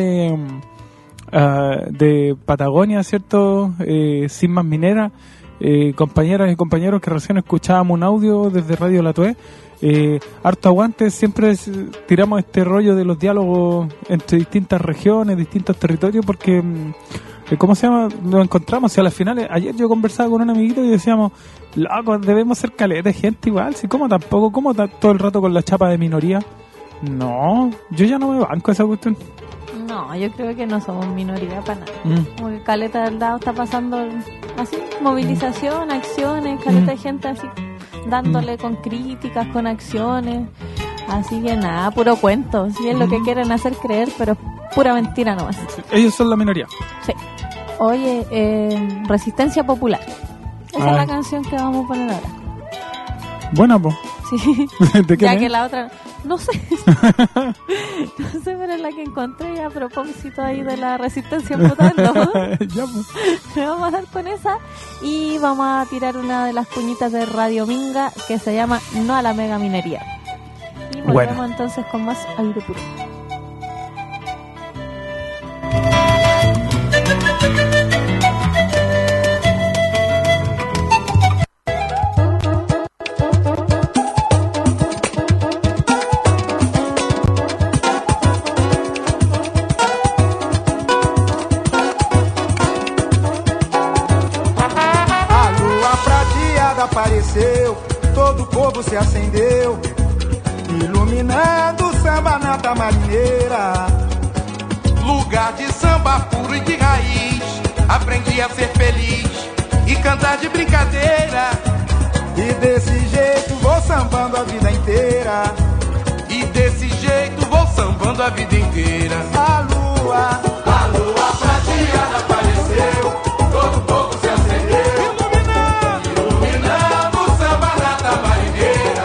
de Patagonia, ¿cierto? Sin Más Minera, compañeras y compañeros que recién escuchábamos un audio desde Radio La Tué. Harto aguante, siempre tiramos este rollo de los diálogos entre distintas regiones, distintos territorios, porque... ¿cómo se llama? Nos encontramos, y a las finales, ayer yo conversaba con un amiguito y decíamos, loco, debemos ser caleta de gente igual, si como tampoco, como todo el rato con la chapa de minoría. No, yo ya no me banco esa cuestión. No, yo creo que no somos minoría para nada. Como que caleta del lado está pasando así, movilización, acciones, caleta de gente así, dándole con críticas, con acciones, así que nada, puro cuento, si es lo que quieren hacer creer, pero pura mentira nomás. Ellos son la minoría. Sí. Oye, Resistencia Popular. Esa es la canción que vamos a poner ahora. Buena, po. Sí. ¿De qué ya que la otra... No sé. No sé, pero es la que encontré a propósito ahí de la Resistencia Putando. Ya, pues. Le vamos a dar con esa y vamos a tirar una de las puñitas de Radio Minga que se llama No a la Mega Minería. Y volvemos entonces con más Aire Puro. Apareceu, todo o povo se acendeu, iluminando o samba nata marinheira. Lugar de samba puro e de raiz, aprendi a ser feliz e cantar de brincadeira. E desse jeito vou sambando a vida inteira. E desse jeito vou sambando a vida inteira. A lua prateada apareceu, todo o povo se acendeu, iluminando o samba na tamarineira.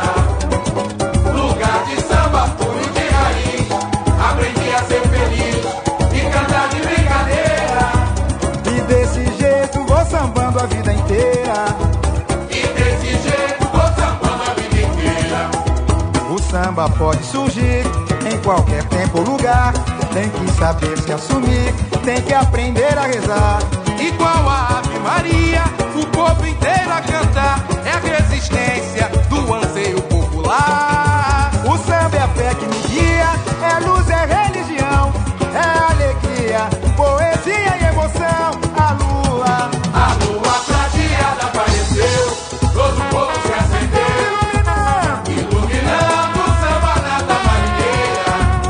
Lugar de samba puro e de raiz, aprendi a ser feliz e cantar de brincadeira. E desse jeito vou sambando a vida inteira. E desse jeito vou sambando a vida inteira. O samba pode surgir em qualquer tempo ou lugar. Tem que saber se assumir, tem que aprender a rezar. Igual a Ave Maria, o povo inteiro a cantar. É a resistência do anseio popular. O samba é a fé que me guia, é luz, é religião, é alegria, poesia e emoção. A lua prateada apareceu, todo o povo se acendeu, iluminando o samba na tamarineira.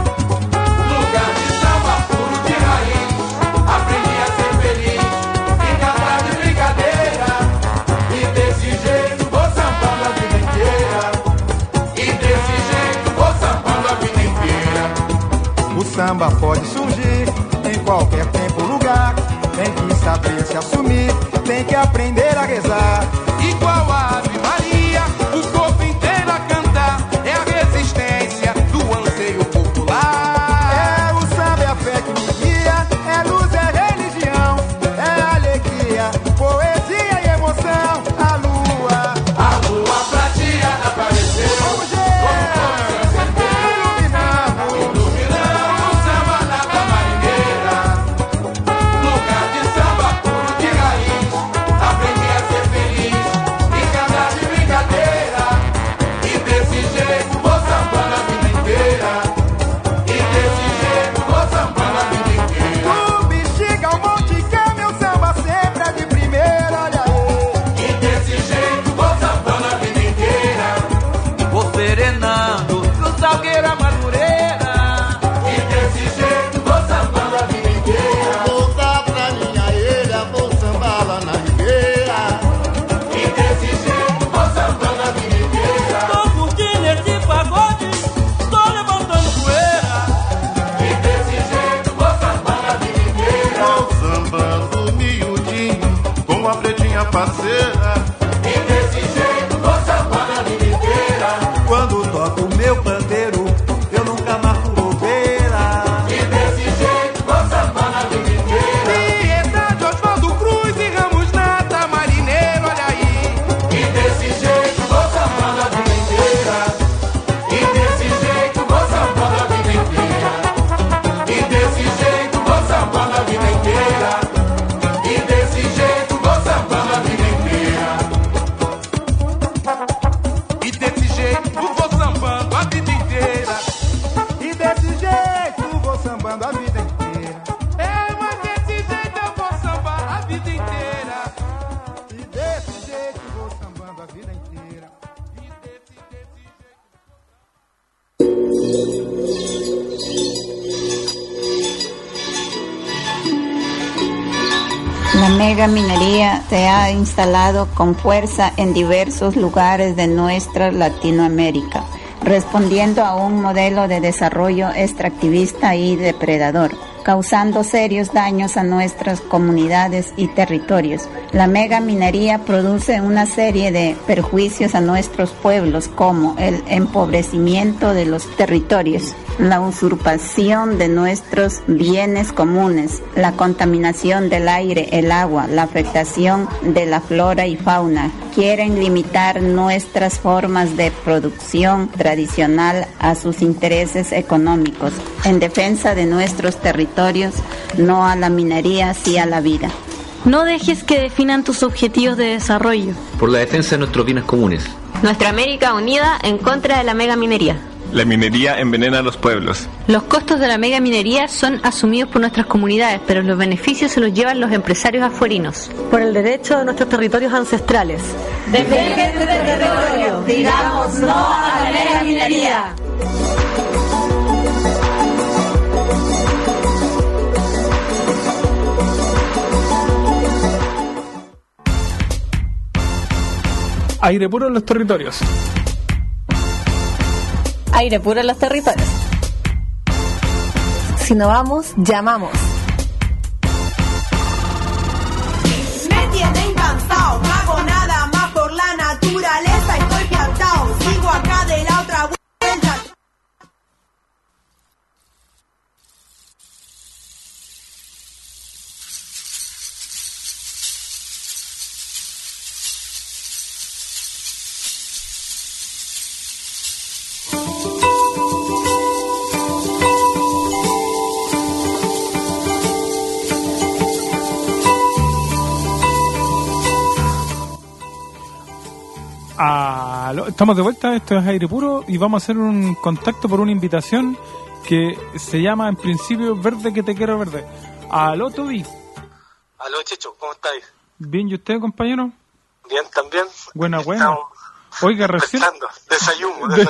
Lugar de samba puro de raiz, aprendi a ser feliz e cantar de brincadeira. E desse jeito vou sambando a vida inteira. E desse jeito vou sambando a vida inteira. O samba pode surgir em qualquer tempo ou lugar. Tem que saber se assumir, tem que aprender a rezar. Igual a Ave Maria, o povo inteiro a cantar. É a resistência do anseio popular. É o samba, é a fé que me guia, é luz, é religião, é alegria, poesia e emoção. A lua prateada apareceu, todo o povo se acendeu, iluminando o samba na tamarineira. Lugar de samba puro de raiz, aprendi a ser feliz e cantar de brincadeira. E desse jeito vou sambando a vida inteira. E desse jeito vou sambando a vida inteira. do Bexiga ao Monte, que é meu samba sempre é de primeira, olha aí. E desse jeito vou sambando a vida inteira. Vou serenando do Salgueiro a Madureira. E desse jeito vou sambando a vida inteira. Voltar pra minha ilha, vou sambar lá na Ribeira. E desse jeito vou sambando a vida inteira. Tô curtindo esse pagode, tô levantando poeira. E desse jeito vou sambando a vida inteira. Vou sambando miudinho, com a pretinha parceira. E desse jeito vou sambando a vida inteira. Quando toco o meu pandeiro, eu nunca marco bobeira. E desse jeito vou sambando a vida inteira. Piedade, Osvaldo Cruz e Ramos na Tamarineira, olha aí. E desse jeito vou sambando a vida inteira. E desse jeito vou sambando a vida inteira. E desse jeito vou sambando a vida inteira. E desse jeito vou sambando a vida inteira. E desse jeito vou sambando a vida inteira. E desse jeito vou sambando a vida inteira. É, mas desse jeito eu vou sambar a vida inteira. E desse jeito vou sambando a vida inteira. La mega minería se ha instalado con fuerza en diversos lugares de nuestra Latinoamérica, respondiendo a un modelo de desarrollo extractivista y depredador, causando serios daños a nuestras comunidades y territorios. La mega minería produce una serie de perjuicios a nuestros pueblos, como el empobrecimiento de los territorios, la usurpación de nuestros bienes comunes, la contaminación del aire, el agua, la afectación de la flora y fauna. Quieren limitar nuestras formas de producción tradicional a sus intereses económicos, en defensa de nuestros territorios, no a la minería, sí a la vida. No dejes que definan tus objetivos de desarrollo. Por la defensa de nuestros bienes comunes. Nuestra América unida en contra de la megaminería. La minería envenena a los pueblos. Los costos de la megaminería son asumidos por nuestras comunidades, pero los beneficios se los llevan los empresarios afuerinos. Por el derecho de nuestros territorios ancestrales. Defiende tu territorio, digamos no a la megaminería. Aire puro en los territorios. Aire puro en los territorios. Si no vamos, llamamos. Me tienen cansado, no hago nada más por la naturaleza, estoy plantado, sigo acá de la otra vuelta. Estamos de vuelta, esto es Aire Puro y vamos a hacer un contacto por una invitación que se llama en principio Verde que te quiero verde. Aló, Toby. Aló, Checho, ¿cómo estáis? Bien, ¿y usted, compañero? Bien, también. Buena. Estamos Oiga, recién... Desayuno.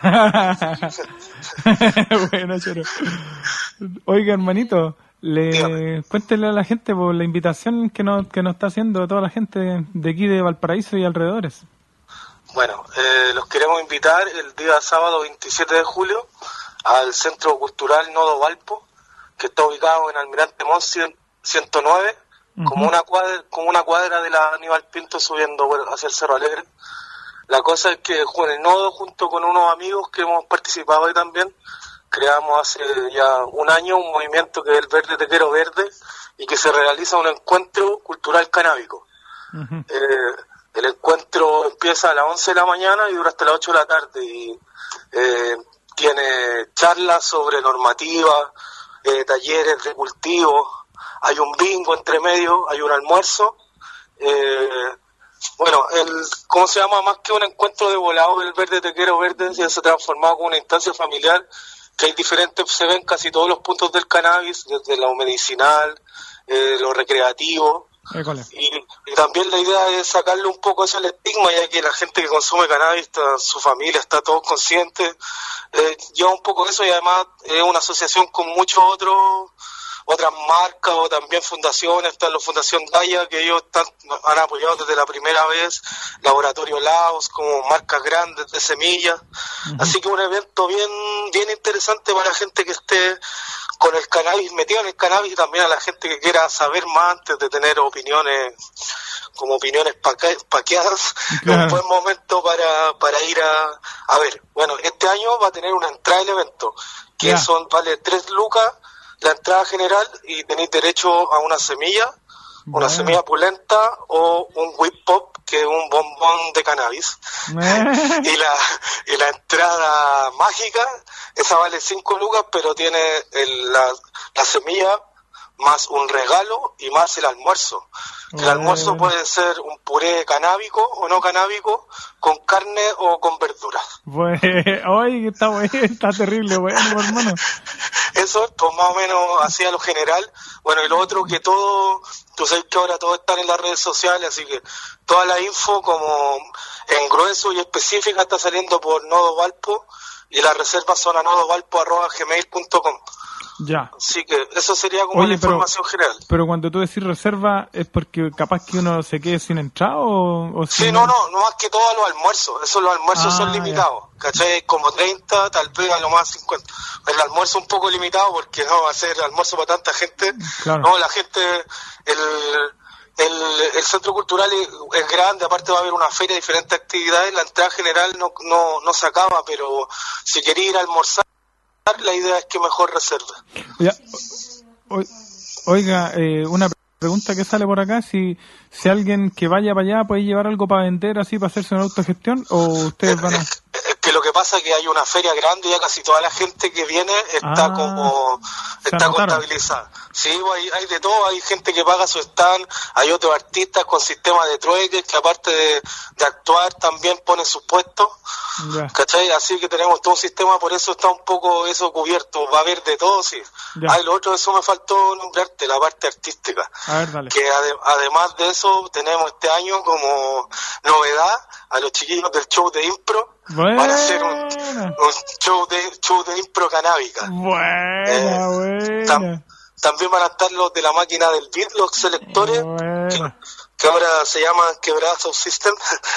Bueno, choro. Oiga, hermanito, cuéntele a la gente por la invitación que nos está haciendo toda la gente de aquí de Valparaíso y alrededores. Bueno, los queremos invitar el día sábado 27 de julio al Centro Cultural Nodo Valpo, que está ubicado en Almirante Montt 109, como una cuadra de la Aníbal Pinto subiendo hacia el Cerro Alegre. La cosa es que en el Nodo, junto con unos amigos que hemos participado ahí también, creamos hace ya un año un movimiento que es el Verde Te Quiero Verde y que se realiza un encuentro cultural canábico. El encuentro empieza a las 11 de la mañana y dura hasta las 8 de la tarde y tiene charlas sobre normativa, talleres de cultivo, hay un bingo entre medio, hay un almuerzo. Bueno, ¿cómo se llama? Más que un encuentro de volado, el Verde Te Quiero Verde ya se ha transformado como una instancia familiar que hay diferentes, se ven casi todos los puntos del cannabis, desde lo medicinal, lo recreativo. Y también la idea es sacarle un poco eso al estigma, ya que la gente que consume cannabis, su familia, está todos conscientes, lleva un poco eso y además es una asociación con muchos otras marcas o también fundaciones, está la Fundación Daya, que ellos han apoyado desde la primera vez, Laboratorio Laos, como marcas grandes de semillas, así que un evento bien interesante para la gente que esté con el cannabis, metido en el cannabis, y también a la gente que quiera saber más antes de tener opiniones paqueadas. Claro. Un buen momento para ir a ver. Bueno, este año va a tener una entrada del evento, que vale 3 lucas la entrada general y tenéis derecho a una semilla, una semilla pulenta o un whip pop, que es un bombón de cannabis. Y la entrada mágica, esa vale 5 lucas, pero tiene la semilla más un regalo y más el almuerzo. El almuerzo puede ser un puré canábico o no canábico, con carne o con verduras. Oye, está terrible, bueno, hermano. Eso, pues más o menos así a lo general. Bueno, y lo otro que tú sabes que ahora todo está en las redes sociales, así que toda la info como en grueso y específica está saliendo por Nodo Valpo, y las reservas son a nodovalpo@gmail.com. Ya. Así que eso sería como la información general. Pero cuando tú decís reserva, ¿es porque capaz que uno se quede sin entrada o sí, no más que todo a los almuerzos. Los almuerzos son limitados, ¿cachai? Como 30, tal vez a lo más 50. El almuerzo un poco limitado porque no va a ser almuerzo para tanta gente. Claro. No, la gente, el centro cultural es grande, aparte va a haber una feria de diferentes actividades. La entrada general no se acaba, pero si quería ir a almorzar, la idea es que mejor reserve. Ya. Oiga, una pregunta que sale por acá, si alguien que vaya para allá puede llevar algo para vender así, para hacerse una autogestión, o ustedes van a... Que lo que pasa es que hay una feria grande y ya casi toda la gente que viene está contabilizada. Sí, hay de todo, hay gente que paga su stand, hay otros artistas con sistemas de trueques que aparte de actuar también ponen sus puestos, ¿cachai? Así que tenemos todo un sistema, por eso está un poco eso cubierto, va a haber de todo, sí. Lo otro, eso me faltó nombrarte, la parte artística. A ver, dale. Que además de eso tenemos este año como novedad a los chiquillos del show de impro. Van a hacer un show de impro canábica. También van a estar los de la máquina del beat, los selectores, que ahora se llaman Quebrada Subsystem.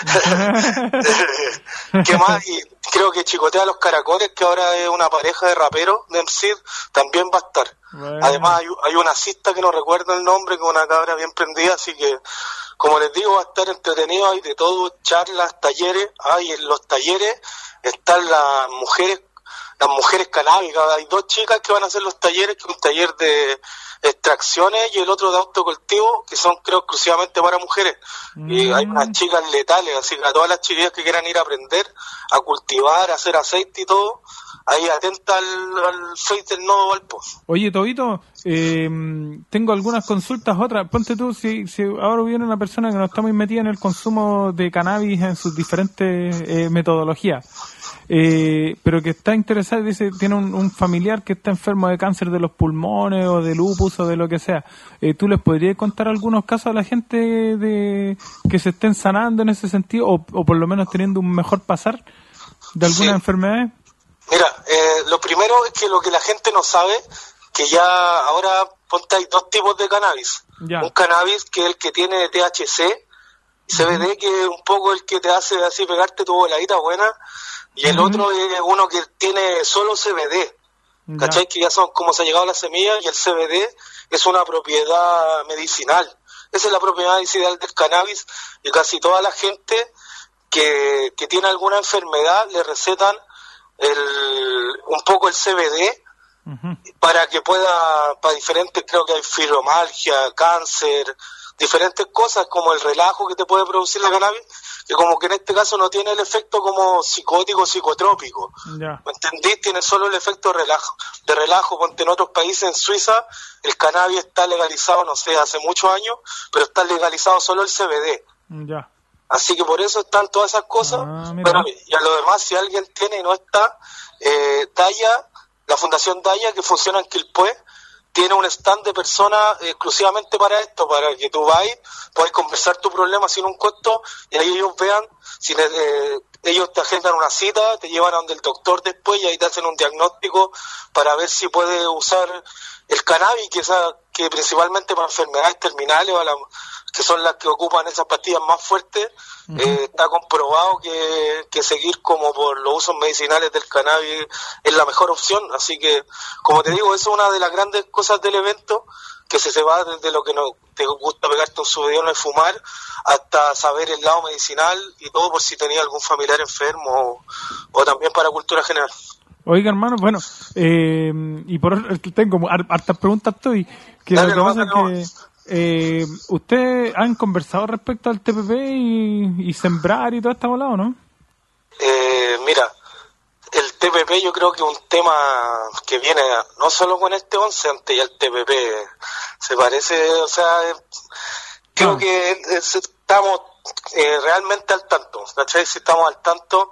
¿Qué más? Y creo que Chicotea los Caracoles, que ahora es una pareja de raperos de MC, también va a estar. Además hay una cista que no recuerdo el nombre, que es una cabra bien prendida, así que, como les digo, va a estar entretenido, hay de todo, charlas, talleres. Y en los talleres están las mujeres canábicas. Hay 2 chicas que van a hacer los talleres, que es un taller de extracciones y el otro de autocultivo, que son, creo, exclusivamente para mujeres. Y hay unas chicas letales, así que a todas las chiquillas que quieran ir a aprender a cultivar, a hacer aceite y todo, ahí atenta al Face del Nodo Valpo. Oye, Tobito, tengo algunas consultas, otras. Ponte tú, si ahora hubiera una persona que no está muy metida en el consumo de cannabis en sus diferentes metodologías, pero que está interesada, dice, tiene un familiar que está enfermo de cáncer de los pulmones o de lupus o de lo que sea, ¿tú les podrías contar algunos casos a la gente de que se estén sanando en ese sentido o por lo menos teniendo un mejor pasar de algunas enfermedades? Mira, lo primero es que lo que la gente no sabe, que ya ahora, ponte, hay 2 tipos de cannabis. Ya. Un cannabis que es el que tiene THC y CBD, que es un poco el que te hace así pegarte tu voladita buena, y el otro es uno que tiene solo CBD, ¿cachai? Que ya son como se ha llegado a la semilla, y el CBD es una propiedad medicinal. Esa es la propiedad medicinal del cannabis, y casi toda la gente que tiene alguna enfermedad le recetan un poco el CBD para que pueda, para diferentes, creo que hay fibromialgia, cáncer, diferentes cosas como el relajo que te puede producir la cannabis, que como que en este caso no tiene el efecto como psicótico, psicotrópico. Ya. ¿Me entendí? Tiene solo el efecto de relajo. Ponte, en otros países, en Suiza, el cannabis está legalizado, no sé, hace muchos años, pero está legalizado solo el CBD. Ya. Así que por eso están todas esas cosas. Pero, y a lo demás, si alguien tiene y no está, Daya, la Fundación Daya, que funciona en Quilpué, tiene un stand de personas exclusivamente para esto, para que tú vayas, puedes conversar tu problema sin un costo, y ahí ellos vean, si ellos te agendan una cita, te llevan a donde el doctor después, y ahí te hacen un diagnóstico para ver si puedes usar el cannabis, que principalmente para enfermedades terminales, que son las que ocupan esas pastillas más fuertes. Está comprobado que seguir como por los usos medicinales del cannabis es la mejor opción. Así que, como te digo, eso es una de las grandes cosas del evento, que se va desde lo que no te gusta pegarte un subidón y fumar, hasta saber el lado medicinal y todo, por si tenía algún familiar enfermo, o también para cultura general. Oiga, hermano, bueno, y tengo hartas preguntas estoy, que Dale, lo que pasa es que ¿ustedes han conversado respecto al TPP y sembrar y todo esta volado, no? Mira, el TPP yo creo que es un tema que viene no solo con este 11, antes ya el TPP se parece, o sea, creo que estamos realmente al tanto, ¿cachai? Si estamos al tanto,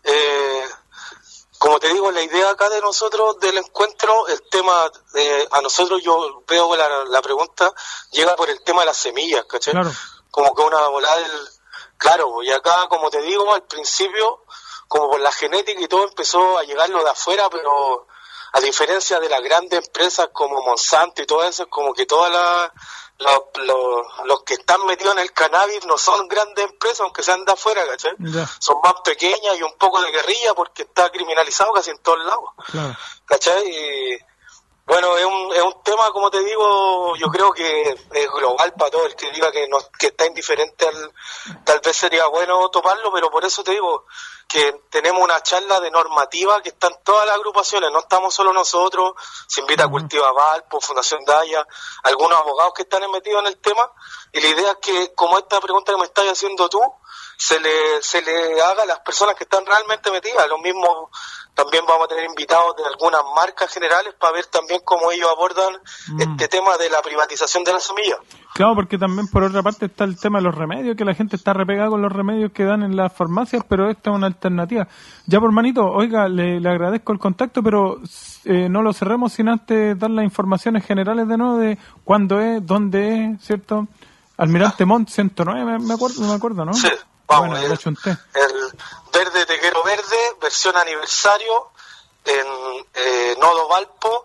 como te digo, la idea acá de nosotros del encuentro, el tema, a nosotros yo veo la pregunta, llega por el tema de las semillas, ¿cachai? Claro. Como que una volada claro, y acá, como te digo, al principio, como por la genética y todo, empezó a llegar lo de afuera, pero a diferencia de las grandes empresas como Monsanto y todo eso, como que todas los que están metidos en el cannabis no son grandes empresas, aunque sean de afuera, ¿cachai? Ya. Son más pequeñas y un poco de guerrilla, porque está criminalizado casi en todos lados, Claro. ¿cachai? Y bueno, es un tema, como te digo, yo creo que es global para todo el que diga que está indiferente tal vez sería bueno toparlo, pero por eso te digo que tenemos una charla de normativa que están todas las agrupaciones, no estamos solo nosotros, se invita a Cultiva Valpo, Fundación Daya, algunos abogados que están metidos en el tema, y la idea es que, como esta pregunta que me estás haciendo tú, se le haga a las personas que están realmente metidas. Lo mismo, también vamos a tener invitados de algunas marcas generales para ver también cómo ellos abordan este tema de la privatización de la semilla. Claro, porque también por otra parte está el tema de los remedios, que la gente está repegada con los remedios que dan en las farmacias, pero esta es una alternativa. Ya, por manito, oiga, le agradezco el contacto, pero no lo cerremos sin antes dar las informaciones generales de nuevo de cuándo es, dónde es, ¿cierto? Almirante Montt 109, me acuerdo, ¿no? Sí, vamos, bueno, el Verde Te Quiero Verde, versión aniversario, en Nodo Valpo,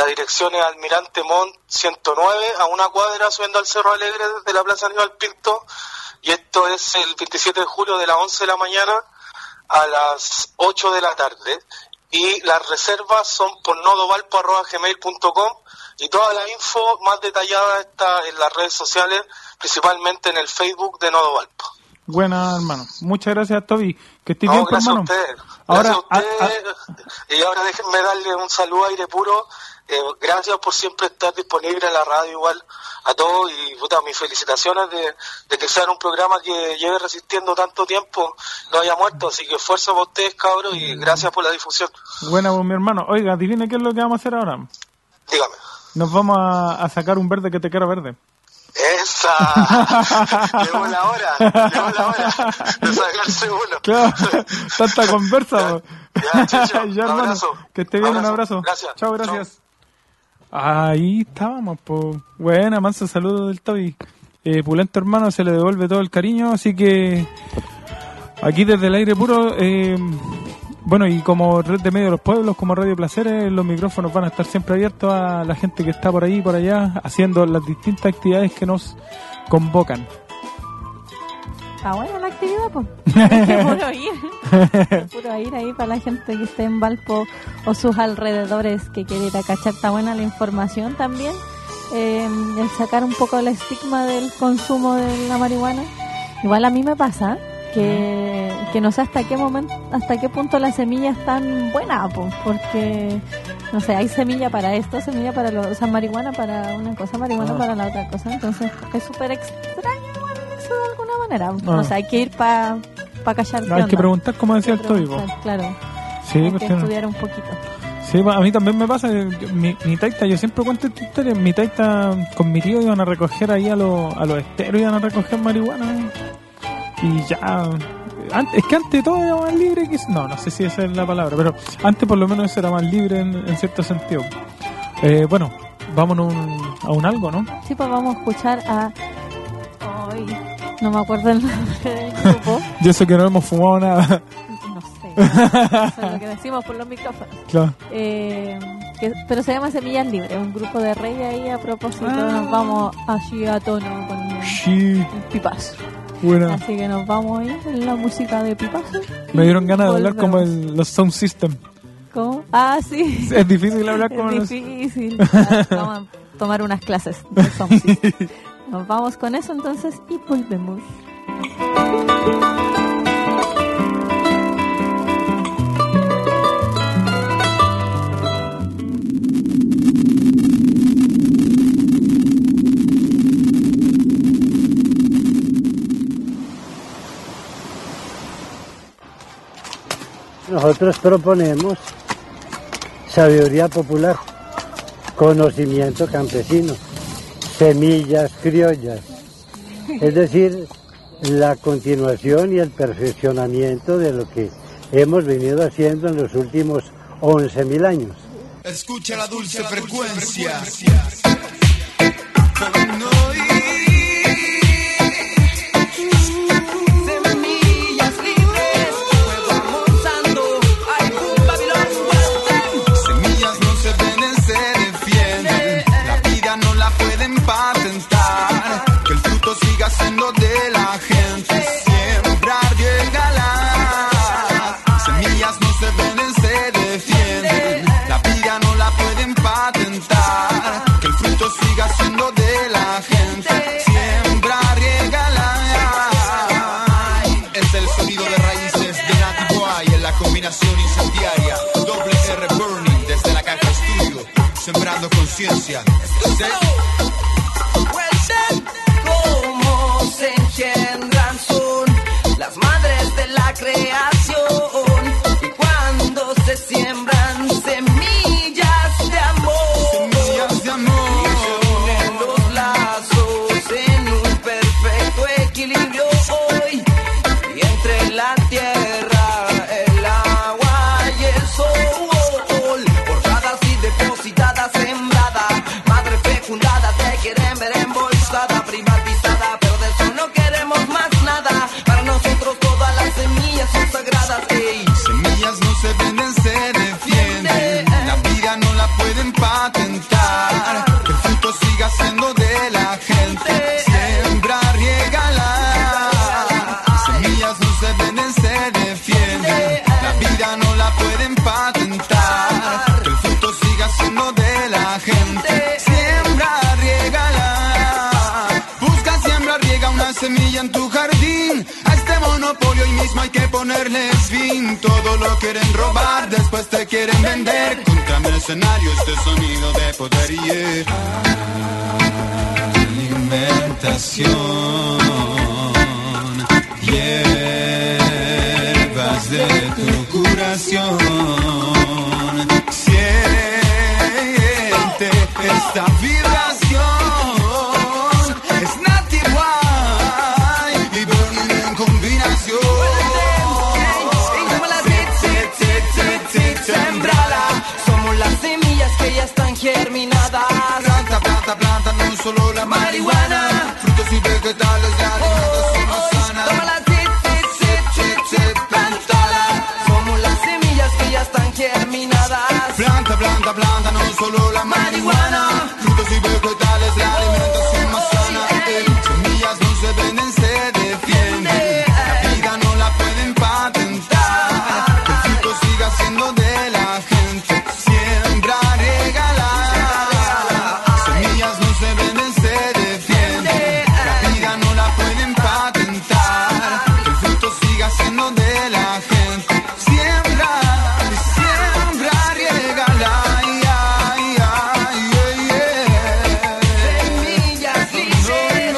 La dirección es Almirante Montt 109, a una cuadra subiendo al Cerro Alegre desde la Plaza Aníbal Pinto, y esto es el 27 de julio de las 11 de la mañana a las 8 de la tarde, y las reservas son por nodovalpo@gmail.com, y toda la info más detallada está en las redes sociales, principalmente en el Facebook de Nodovalpo. Buena, hermano. Muchas gracias, Toby. Que estés bien, gracias hermano. A ustedes. Ahora, gracias a ustedes. Y ahora déjenme darle un saludo a Aire Puro. Gracias por siempre estar disponible en la radio igual a todos, y mis felicitaciones de que sea un programa que lleve resistiendo tanto tiempo, no haya muerto, así que esfuerzo para ustedes, cabros, y gracias por la difusión. Buena, pues, mi hermano. Oiga, adivine qué es lo que vamos a hacer ahora. Dígame. Nos vamos a sacar un verde que te quiera verde. ¡Esa! Llegó la hora de sacarse uno. Claro, tanta conversa. Ya, ya, hermano, abrazo. que esté bien, un abrazo. Gracias. Chao, gracias. Ahí estábamos, pues. Buena, manso saludo del Toby. Pulento, hermano, se le devuelve todo el cariño, así que aquí desde el Aire Puro, bueno, y como Red de Medios de los Pueblos, como Radio Placeres, los micrófonos van a estar siempre abiertos a la gente que está por ahí y por allá, haciendo las distintas actividades que nos convocan. Está buena la actividad, pues. Puro ir. Puro ir ahí para la gente que esté en Valpo o sus alrededores, que quiere ir a cachar. Está buena la información también. El sacar un poco el estigma del consumo de la marihuana. Igual a mí me pasa que no sé hasta qué punto la semilla es tan buena, pues, porque no sé, hay semilla para esto, semilla para lo, o sea, marihuana para una cosa, marihuana para la otra cosa. Entonces es súper extraño igual eso de alguna manera. No sé, hay que ir para callar. Hay que preguntar, como decía el Toby. Claro. Sí, hay que estudiar un poquito. Sí, a mí también me pasa. Mi taita, yo siempre cuento esta historia. Mi taita con mi tío iban a recoger ahí a los esteros, iban a recoger marihuana. Y ya. Es que antes todo era más libre que. No sé si esa es la palabra, pero antes por lo menos eso era más libre en cierto sentido. Bueno, vámonos a un algo, ¿no? Sí, pues vamos a escuchar a. Ay, no me acuerdo el nombre del grupo. Yo sé que no hemos fumado nada. No sé. Eso es lo que decimos por los micrófonos. Claro. Pero se llama Semillas Libres, un grupo de rey ahí a propósito. Nos vamos así a tono con el pipazo. Buena. Así que nos vamos a ir en la música de pipazo. Me dieron ganas de hablar como los sound system. ¿Cómo? Ah, sí. Es difícil hablar como los... Es difícil. Vamos a tomar unas clases de sound system. Nos vamos con eso entonces y volvemos. Nosotros proponemos sabiduría popular, conocimiento campesino, semillas criollas, es decir, la continuación y el perfeccionamiento de lo que hemos venido haciendo en los últimos 11.000 años. Escucha la dulce frecuencia. Siendo de la gente, siempre regalar. Semillas no se venden, se defienden. La vida no la pueden patentar. Que el fruto siga siendo de la gente, siempre regalar. Es el sonido de raíces de Nati Boy en la combinación incendiaria. Doble R Burning desde la caja estudio, sembrando conciencia. Se engendran son las madres de la creación, y cuando se siembran semillas de amor, y se unen los lazos en un perfecto equilibrio hoy, y entre la tierra, el agua y el sol, forjadas y depositadas, sembrada, madre fecundada, te quieren ver embolsada, privatizada, pero de eso no queremos más nada. Para nosotros todas las semillas son sagradas. Semillas no se venden, se defienden. La vida no la pueden patentar. en tu jardín. A este monopolio hoy mismo hay que ponerles fin. Todo lo quieren robar, después te quieren vender. Contra mercenarios, este sonido de poder y alimentación. Hierbas de tu curación. Siente esta vibración. Es Native White y Burning en combinación. Sembrala. Somos las semillas que ya están germinadas. Planta, planta, planta, no solo la marihuana. Frutos y vegetales de alimentación más sana. Somos las semillas que ya están germinadas. Planta, planta, planta, no solo la marihuana. Frutos y vegetales de alimentación más sana. Semillas no se venden, se defienden. La vida no la pueden patentar. Que el fruto siga siendo de la gente. Siembra, regalar. Semillas no se venden, se defienden. La vida no la pueden patentar. Que el fruto siga siendo de la gente. Siembra, siembra, regala. Semillas libres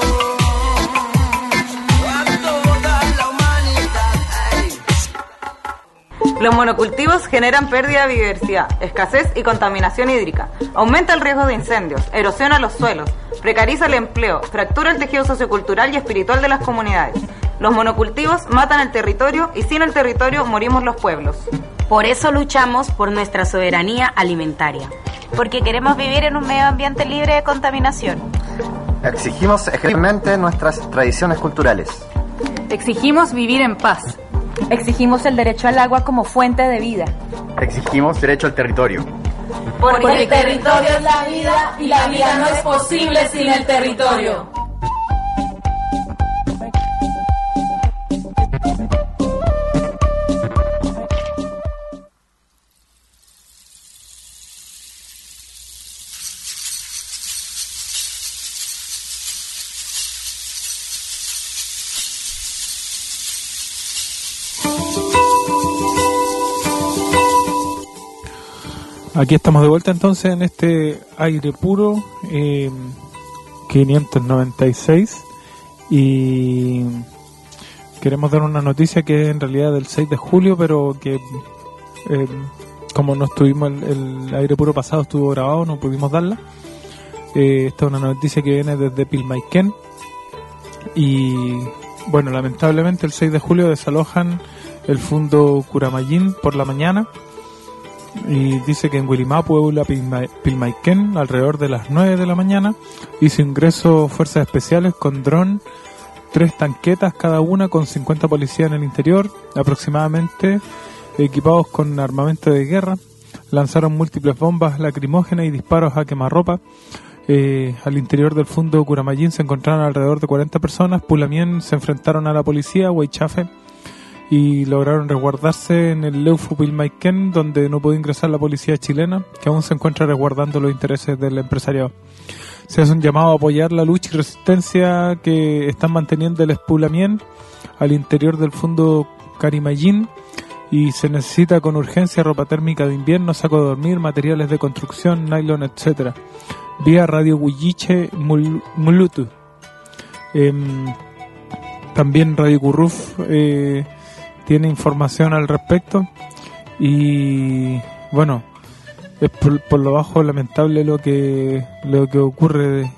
a toda la humanidad. Los monocultivos generan pérdida de biodiversidad, escasez y contaminación hídrica, aumenta el riesgo de incendios, erosiona los suelos, precariza el empleo, fractura el tejido sociocultural y espiritual de las comunidades. Los monocultivos matan el territorio y sin el territorio morimos los pueblos. Por eso luchamos por nuestra soberanía alimentaria. Porque queremos vivir en un medio ambiente libre de contaminación. Exigimos ejemplificarmente nuestras tradiciones culturales. Exigimos vivir en paz. Exigimos el derecho al agua como fuente de vida. Exigimos derecho al territorio. Porque el territorio es la vida y la vida no es posible sin el territorio. Aquí estamos de vuelta entonces en este aire puro 596 y queremos dar una noticia que es en realidad del 6 de julio, pero que como no estuvimos el aire puro pasado estuvo grabado, no pudimos darla. Esta es una noticia que viene desde Pilmaiquén y bueno, lamentablemente el 6 de julio desalojan el Fundo Curamayín por la mañana. Y dice que en Willimá, Puebla, Pilmaiquén, alrededor de las 9 de la mañana, hizo ingreso fuerzas especiales con dron, 3 tanquetas cada una con 50 policías en el interior, aproximadamente equipados con armamento de guerra. Lanzaron múltiples bombas lacrimógenas y disparos a quemarropa. Al interior del Fundo Curamayín se encontraron alrededor de 40 personas. Pulamien se enfrentaron a la policía, Huaychafe, y lograron resguardarse en el Leufu Pilmaiquén, donde no pudo ingresar la policía chilena, que aún se encuentra resguardando los intereses del empresariado. Se hace un llamado a apoyar la lucha y resistencia que están manteniendo el Pulamien al interior del Fundo Curamayín, y se necesita con urgencia ropa térmica de invierno, saco de dormir, materiales de construcción, nylon, etcétera. Vía Radio Huilliche Mulutu. También Radio Curruf tiene información al respecto y bueno, es por lo bajo lamentable lo que ocurre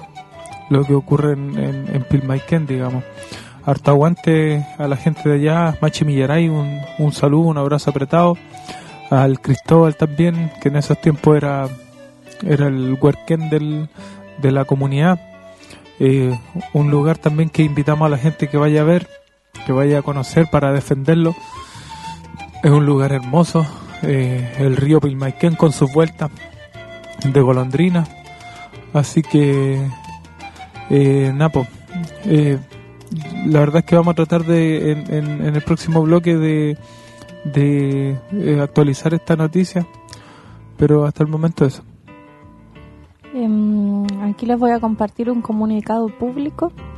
en Pilmaiquén, digamos. Harto aguante a la gente de allá, Machi Millaray, un saludo, un abrazo apretado, al Cristóbal también, que en esos tiempos era el huerquén de la comunidad. Un lugar también que invitamos a la gente que vaya a ver, que vaya a conocer para defenderlo. Es un lugar hermoso, el río Pilmaiquén con sus vueltas de golondrina. Así que Napo, la verdad es que vamos a tratar de en el próximo bloque de actualizar esta noticia, pero hasta el momento eso. Aquí les voy a compartir un comunicado público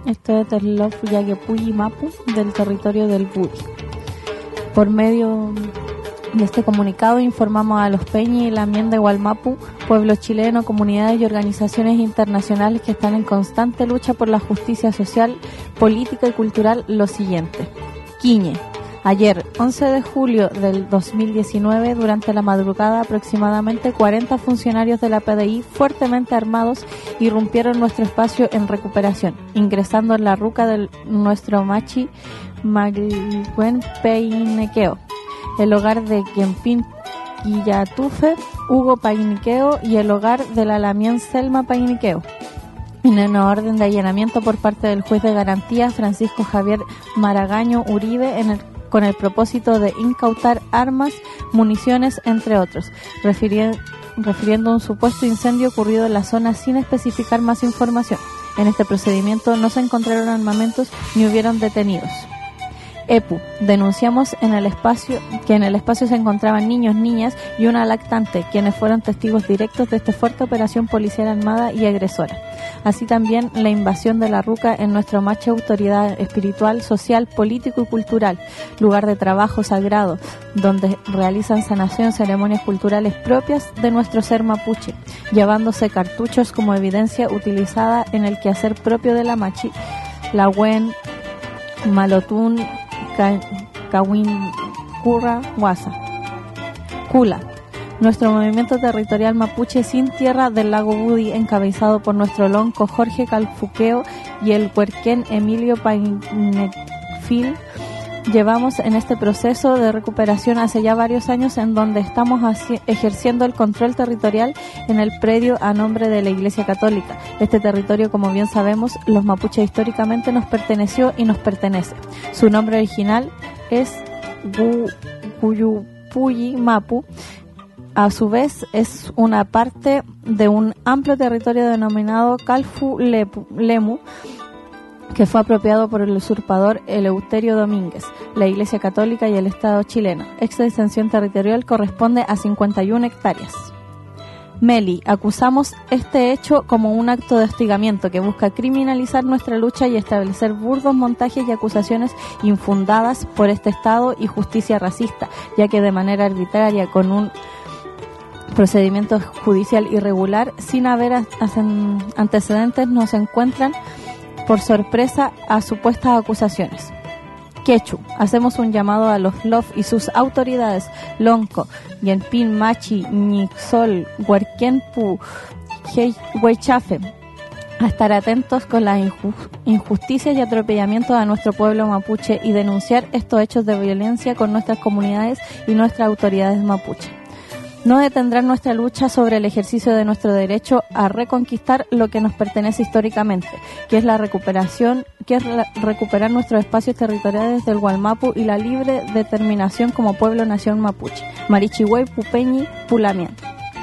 Esto es del Love Yaguepuyi Mapu del territorio del Buri. Por medio de este comunicado informamos a los Peñi y la Mienda de Gualmapu, pueblo chileno, comunidades y organizaciones internacionales que están en constante lucha por la justicia social, política y cultural lo siguiente. Quiñe. Ayer, 11 de julio del 2019, durante la madrugada, aproximadamente 40 funcionarios de la PDI fuertemente armados irrumpieron nuestro espacio en recuperación, ingresando en la ruca de nuestro machi Maguen Peinequeo, el hogar de Kempin Quillatufe, Hugo Painiqueo y el hogar de la Lamien Selma Painiqueo. En una orden de allanamiento por parte del juez de garantía Francisco Javier Maragaño Uribe con el propósito de incautar armas, municiones, entre otros, refiriendo a un supuesto incendio ocurrido en la zona sin especificar más información. En este procedimiento no se encontraron armamentos ni hubieron detenidos. EPU. Denunciamos que en el espacio se encontraban niños, niñas y una lactante, quienes fueron testigos directos de esta fuerte operación policial armada y agresora. Así también la invasión de la ruca en nuestro macho autoridad espiritual, social, político y cultural, lugar de trabajo sagrado, donde realizan sanación, ceremonias culturales propias de nuestro ser mapuche, llevándose cartuchos como evidencia utilizada en el quehacer propio de la machi, la Wen, Malotún, Kawin, Curra, Huasa. Kula. Nuestro movimiento territorial mapuche sin tierra del lago Budi, encabezado por nuestro lonco Jorge Calfuqueo y el huerquén Emilio Painefil, llevamos en este proceso de recuperación hace ya varios años, en donde estamos ejerciendo el control territorial en el predio a nombre de la Iglesia Católica. Este territorio, como bien sabemos, los mapuches históricamente nos perteneció y nos pertenece. Su nombre original es Guyupuyi Mapu. A su vez, es una parte de un amplio territorio denominado Calfu Lemu, que fue apropiado por el usurpador Eleuterio Domínguez, la Iglesia Católica y el Estado chileno. Esta extensión territorial corresponde a 51 hectáreas. Meli, acusamos este hecho como un acto de hostigamiento que busca criminalizar nuestra lucha y establecer burdos montajes y acusaciones infundadas por este Estado y justicia racista, ya que de manera arbitraria, con un procedimiento judicial irregular, sin haber antecedentes, nos encuentran por sorpresa a supuestas acusaciones. Quechu, hacemos un llamado a los LOF y sus autoridades, Lonco, Yenpin, Machi, Nixol, Huerquenpu, Huaychafe, a estar atentos con las injusticias y atropellamientos a nuestro pueblo mapuche y denunciar estos hechos de violencia con nuestras comunidades y nuestras autoridades mapuche. No detendrán nuestra lucha sobre el ejercicio de nuestro derecho a reconquistar lo que nos pertenece históricamente, que es recuperar nuestros espacios territoriales del Gualmapu y la libre determinación como pueblo-nación mapuche. Marichihuey, Pupeñi, Pulamián.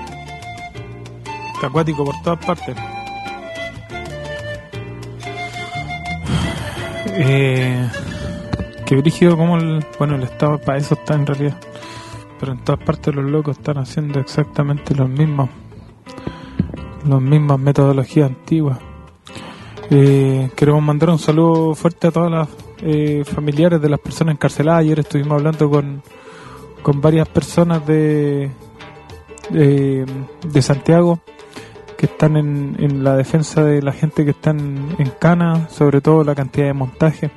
Está acuático por todas partes. Qué brígido como el Estado para eso está en realidad. Pero en todas partes los locos están haciendo exactamente las mismas metodologías antiguas. Queremos mandar un saludo fuerte a todas las familiares de las personas encarceladas. Ayer estuvimos hablando con varias personas de Santiago que están en la defensa de la gente que están en cana, sobre todo la cantidad de montaje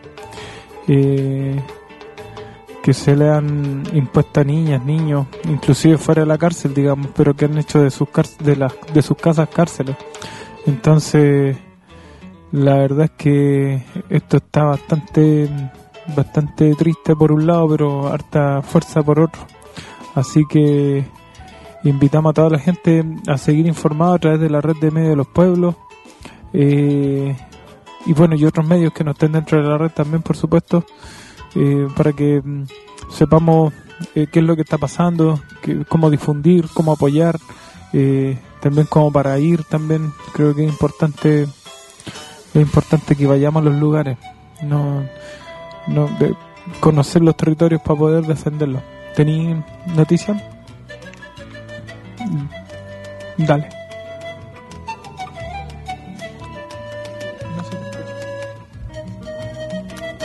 que se le han impuesto a niñas, niños, inclusive fuera de la cárcel, digamos, pero que han hecho de sus casas cárceles. Entonces, la verdad es que esto está bastante triste por un lado, pero harta fuerza por otro. Así que invitamos a toda la gente a seguir informados a través de la red de medios de los pueblos, y bueno, y otros medios que no estén dentro de la red también, por supuesto, para que sepamos qué es lo que está pasando, cómo difundir, cómo apoyar, también como para ir también. Creo que es importante que vayamos a los lugares, no de conocer los territorios para poder defenderlos. ¿Tení noticias? Dale.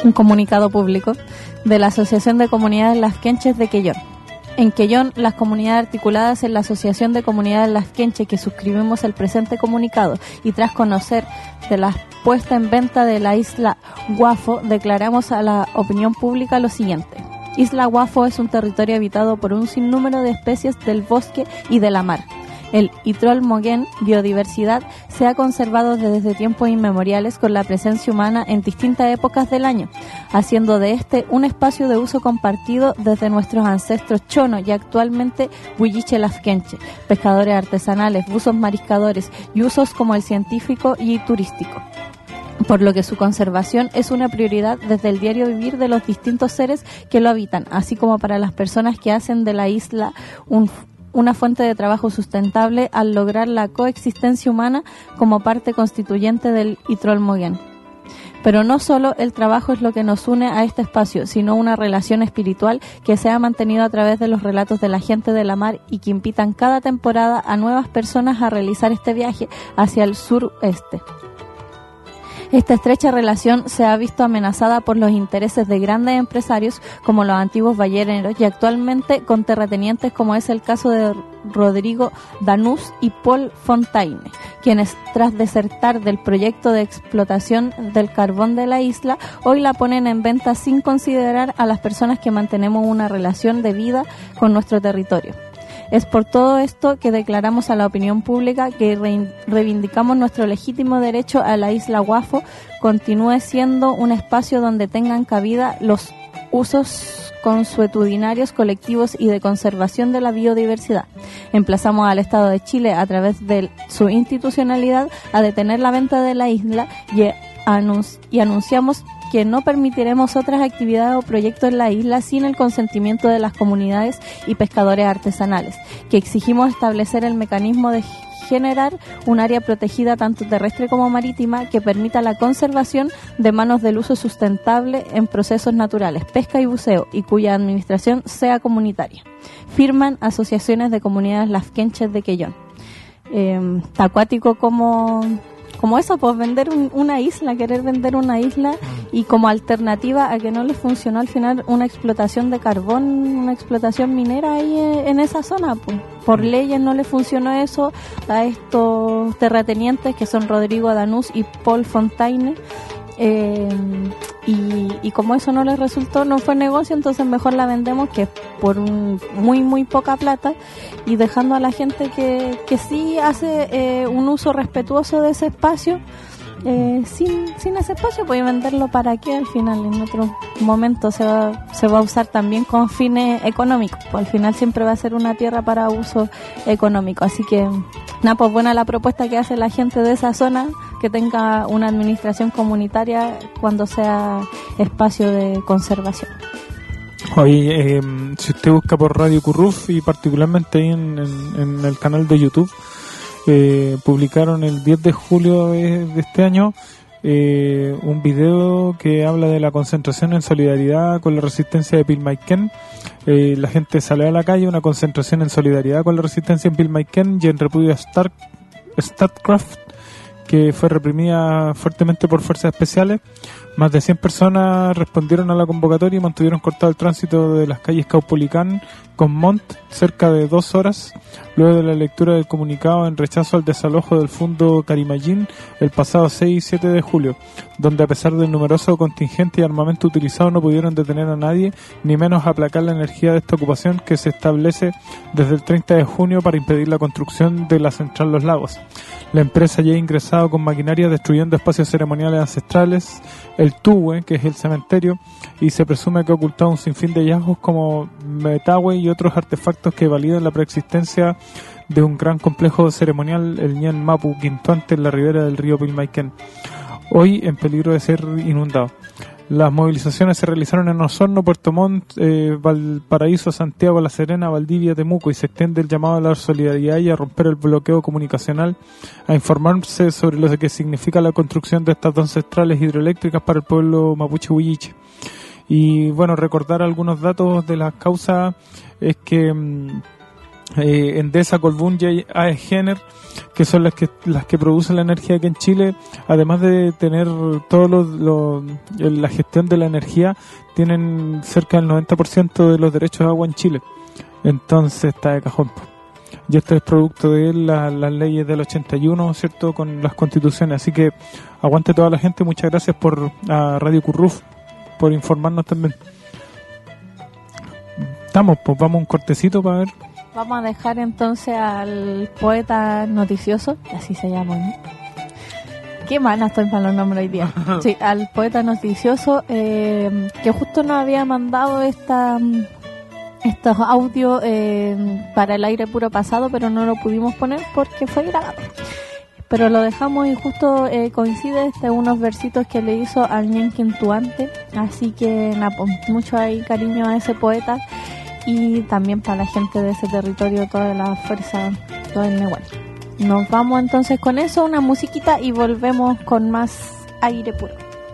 un comunicado público de la Asociación de Comunidades Las Quenches de Quellón. En Quellón, las comunidades articuladas en la Asociación de Comunidades Las Quenches que suscribimos el presente comunicado y tras conocer de la puesta en venta de la isla Guafo, declaramos a la opinión pública lo siguiente. Isla Guafo es un territorio habitado por un sinnúmero de especies del bosque y de la mar. El Itrol-Moguén, biodiversidad, se ha conservado desde tiempos inmemoriales con la presencia humana en distintas épocas del año, haciendo de este un espacio de uso compartido desde nuestros ancestros chono y actualmente huilliche lafkenche, pescadores artesanales, buzos mariscadores y usos como el científico y turístico. Por lo que su conservación es una prioridad desde el diario vivir de los distintos seres que lo habitan, así como para las personas que hacen de la isla una fuente de trabajo sustentable al lograr la coexistencia humana como parte constituyente del Itrol-Moguén. Pero no solo el trabajo es lo que nos une a este espacio, sino una relación espiritual que se ha mantenido a través de los relatos de la gente de la mar y que invitan cada temporada a nuevas personas a realizar este viaje hacia el sureste. Esta estrecha relación se ha visto amenazada por los intereses de grandes empresarios como los antiguos balleneros y actualmente con terratenientes como es el caso de Rodrigo Danús y Paul Fontaine, quienes tras desertar del proyecto de explotación del carbón de la isla, hoy la ponen en venta sin considerar a las personas que mantenemos una relación de vida con nuestro territorio. Es por todo esto que declaramos a la opinión pública que reivindicamos nuestro legítimo derecho a la isla Guafo continúe siendo un espacio donde tengan cabida los usos consuetudinarios colectivos y de conservación de la biodiversidad. Emplazamos al Estado de Chile a través de su institucionalidad a detener la venta de la isla y anunciamos que no permitiremos otras actividades o proyectos en la isla sin el consentimiento de las comunidades y pescadores artesanales, que exigimos establecer el mecanismo de generar un área protegida tanto terrestre como marítima que permita la conservación de manos del uso sustentable en procesos naturales, pesca y buceo, y cuya administración sea comunitaria. Firman asociaciones de comunidades Las Quenches de Quellón. Acuático como eso, pues vender una isla, querer vender una isla y como alternativa a que no les funcionó al final una explotación de carbón, una explotación minera ahí en esa zona, pues. Por leyes no les funcionó eso a estos terratenientes que son Rodrigo Danús y Paul Fontaine. Y como eso no les resultó, no fue negocio, entonces mejor la vendemos que por muy poca plata y dejando a la gente que sí hace un uso respetuoso de ese espacio sin ese espacio, pues venderlo para qué al final. En otro momento se va a usar también con fines económicos, pues al final siempre va a ser una tierra para uso económico, así que nada, pues buena la propuesta que hace la gente de esa zona, que tenga una administración comunitaria cuando sea espacio de conservación. Hoy, si usted busca por Radio Curruf y particularmente ahí en el canal de YouTube, publicaron el 10 de julio de este año un video que habla de la concentración en solidaridad con la resistencia de Pilmaiquén. La gente sale a la calle, una concentración en solidaridad con la resistencia en Pilmaiquén y en repudio a Statkraft, que fue reprimida fuertemente por fuerzas especiales. Más de 100 personas respondieron a la convocatoria y mantuvieron cortado el tránsito de las calles Caupolicán con Montt cerca de 2 horas, luego de la lectura del comunicado en rechazo al desalojo del Fundo Carimayín el pasado 6 y 7 de julio, donde a pesar del numeroso contingente y armamento utilizado no pudieron detener a nadie, ni menos aplacar la energía de esta ocupación que se establece desde el 30 de junio para impedir la construcción de la central Los Lagos. La empresa ya ha ingresado con maquinaria destruyendo espacios ceremoniales ancestrales, el Tuwe, que es el cementerio, y se presume que ha ocultado un sinfín de hallazgos como Metahue y otros artefactos que validan la preexistencia de un gran complejo ceremonial, el Ñan Mapu Quintuante, en la ribera del río Pilmaiquén, hoy en peligro de ser inundado. Las movilizaciones se realizaron en Osorno, Puerto Montt, Valparaíso, Santiago, La Serena, Valdivia, Temuco, y se extiende el llamado a la solidaridad y a romper el bloqueo comunicacional, a informarse sobre lo que significa la construcción de estas 2 centrales hidroeléctricas para el pueblo mapuche huilliche. Y bueno, recordar algunos datos de la causa es que Endesa, Colbún y AES-Gener, que son las que producen la energía aquí en Chile, además de tener la gestión de la energía, tienen cerca del 90% de los derechos de agua en Chile. Entonces está de cajón. Y esto es producto de las leyes del 81, ¿cierto?, con las constituciones. Así que aguante toda la gente. Muchas gracias a Radio Curruf por informarnos también. Estamos, pues vamos a un cortecito para ver. Vamos a dejar entonces al poeta noticioso, así se llama, ¿no? Qué mala estoy para los nombres hoy día. Sí, al poeta noticioso, que justo nos había mandado estos audios para el aire puro pasado, pero no lo pudimos poner porque fue grabado. Pero lo dejamos y justo coincide unos versitos que le hizo al Ñenquintuante. Así que mucho ahí cariño a ese poeta y también para la gente de ese territorio, toda la fuerza, todo el Nehual. Nos vamos entonces con eso, una musiquita y volvemos con más aire puro.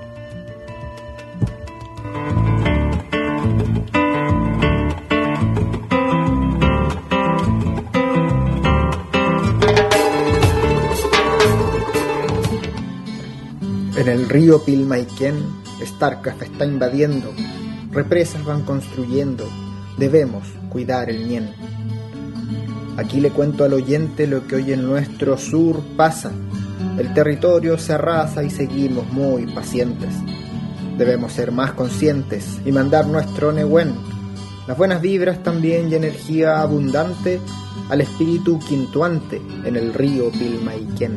En el río Pilmaiquén, Starcraft está invadiendo, represas van construyendo, debemos cuidar el ñen. Aquí le cuento al oyente lo que hoy en nuestro sur pasa. El territorio se arrasa y seguimos muy pacientes. Debemos ser más conscientes y mandar nuestro Nehuen, las buenas vibras también y energía abundante al espíritu quintuante en el río Pilmaiquén.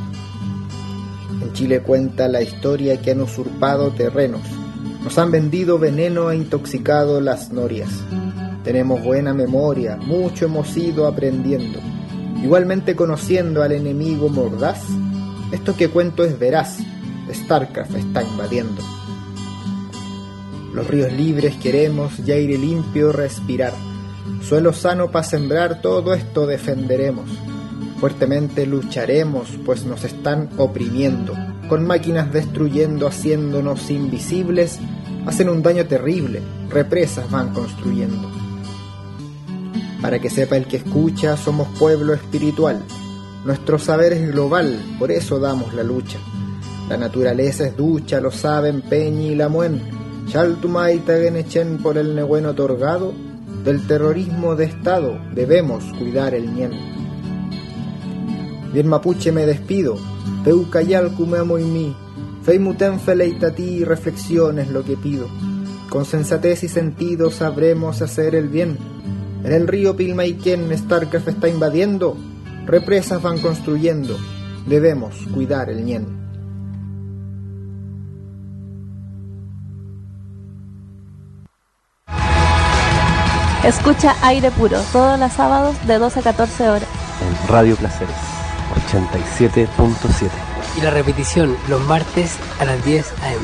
En Chile cuenta la historia que han usurpado terrenos, nos han vendido veneno e intoxicado las norias. Tenemos buena memoria, mucho hemos ido aprendiendo, igualmente conociendo al enemigo mordaz. Esto que cuento es veraz, Starcraft está invadiendo. Los ríos libres queremos y aire limpio respirar, suelo sano para sembrar, todo esto defenderemos. Fuertemente lucharemos, pues nos están oprimiendo, con máquinas destruyendo, haciéndonos invisibles, hacen un daño terrible, represas van construyendo. Para que sepa el que escucha, somos pueblo espiritual, nuestro saber es global, por eso damos la lucha. La naturaleza es ducha, lo saben Peñi y Lamuen, Chaltumay Tagenechen por el Nehuen otorgado, del terrorismo de Estado debemos cuidar el ñen. Bien mapuche me despido, Peucayal cumemo y mi, Feimuten feleitati y reflexión es lo que pido. Con sensatez y sentido sabremos hacer el bien. En el río Pilmaiquén Starcraft está invadiendo, represas van construyendo, debemos cuidar el ñen. Escucha Aire Puro todos los sábados de 12 a 14 horas. En Radio Placeres 87.7. Y la repetición los martes a las 10 a.m.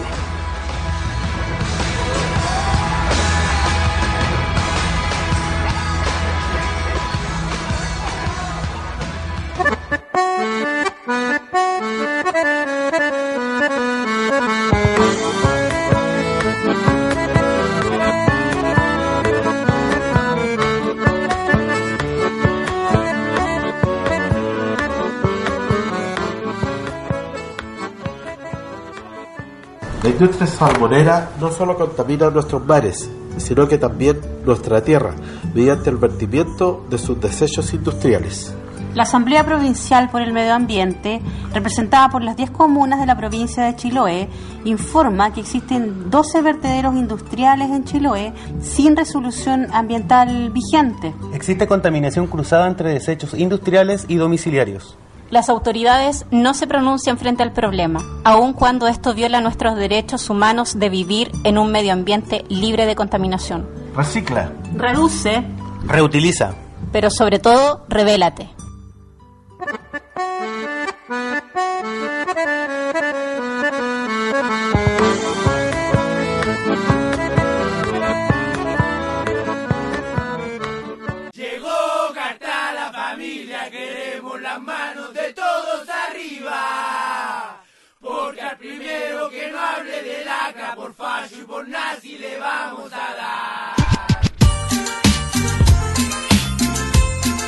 La industria salmonera no solo contamina nuestros mares, sino que también nuestra tierra, mediante el vertimiento de sus desechos industriales. La Asamblea Provincial por el Medio Ambiente, representada por las 10 comunas de la provincia de Chiloé, informa que existen 12 vertederos industriales en Chiloé sin resolución ambiental vigente. Existe contaminación cruzada entre desechos industriales y domiciliarios. Las autoridades no se pronuncian frente al problema, aun cuando esto viola nuestros derechos humanos de vivir en un medio ambiente libre de contaminación. Recicla. Reduce. Reutiliza. Pero sobre todo, rebélate. Llegó Carta a la familia, queremos las manos de todos arriba. Porque al primero que no hable de lacra, por facho y por nazi le vamos a dar.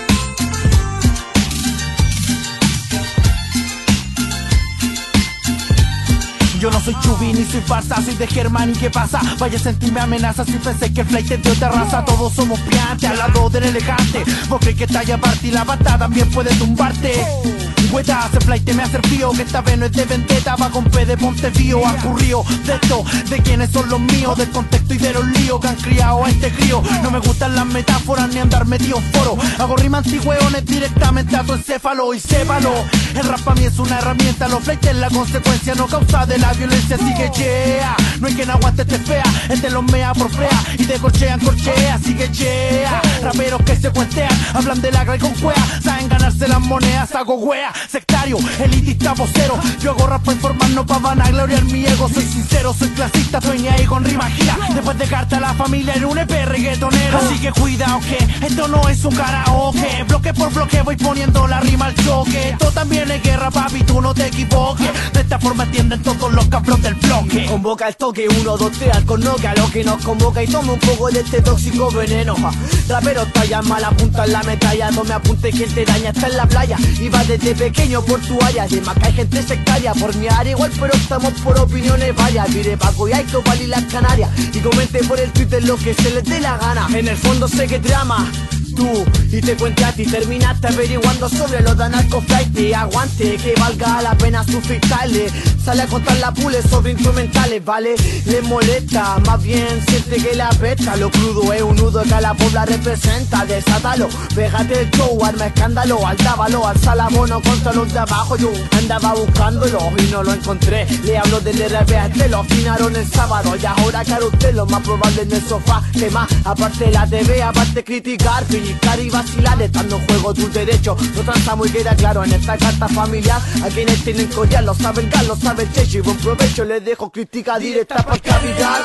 Yo no soy Chubi ni soy farsa, soy de Germán. ¿Y qué pasa? Vaya a sentirme amenaza si pensé que el flight es de otra raza. Todos somos piantes al lado del elegante. Vos crees que está ya parte y la bata también puede tumbarte. Güeta, hace flight me hace frío, que esta vez no es de vendetta, va con P de Pontefío. Han currío de esto, de quiénes son los míos, del contexto y de los líos que han criado a este crío. No me gustan las metáforas ni andar metido en foro. Hago rimas antigüeones directamente a tu encéfalo y sépalo. El rap para mí es una herramienta, los flights es la consecuencia, no causa de la violencia. Así que yeah, no hay quien aguante este fea, este los mea por fea y de corchea en corchea. Así que yeah, raperos que se cuentean, hablan de la y con cuea, saben ganarse las monedas, hago wea. Sectario, elitista, vocero, yo hago rap para informar, no pa' vanagloriar mi ego. Soy sincero, soy clasista, estoy ni ahí con rima gira. Después de carta a la familia en un EP reggaetonero. Así que cuidado que esto no es un karaoke. Bloque por bloque voy poniendo la rima al choque. Esto también es guerra, papi, tú no te equivoques. De esta forma entienden todos los cabros del bloque. Convoca el toque, 1, 2, 3, con noca, lo que nos convoca y toma un poco de este tóxico veneno. Rapero talla mala punta en la metralla, no me apunte quien te daña, está en la playa y va desde pequeño por tu área. De más que hay gente sectaria, por mi área igual, pero estamos por opiniones varias. Mire Paco y Aito, Pali y las Canarias, y comente por el Twitter lo que se les dé la gana. En el fondo sé que drama tú y te cuente a ti, terminaste averiguando sobre los de narcoflight. Y aguante que valga la pena su freestyle. Sale a contar la pule sobre instrumentales, ¿vale? Les molesta, más bien siente que la apesta. Lo crudo es un nudo que a la pobla representa. Desátalo, pégate el show, arma escándalo, alzábalo, alza la mono contra los de abajo. Yo andaba buscándolo y no lo encontré. Le hablo del RP a este, lo afinaron el sábado. Y ahora claro usted, lo más probable en el sofá. Que más, aparte la TV, aparte criticar, pellizcar y vacilar, estando en juego tus derechos. No transamos y queda claro en esta carta familiar. A quienes tienen collar, lo sabe el gal, lo sabe el checho. Y buen provecho, les dejo crítica directa para el capital.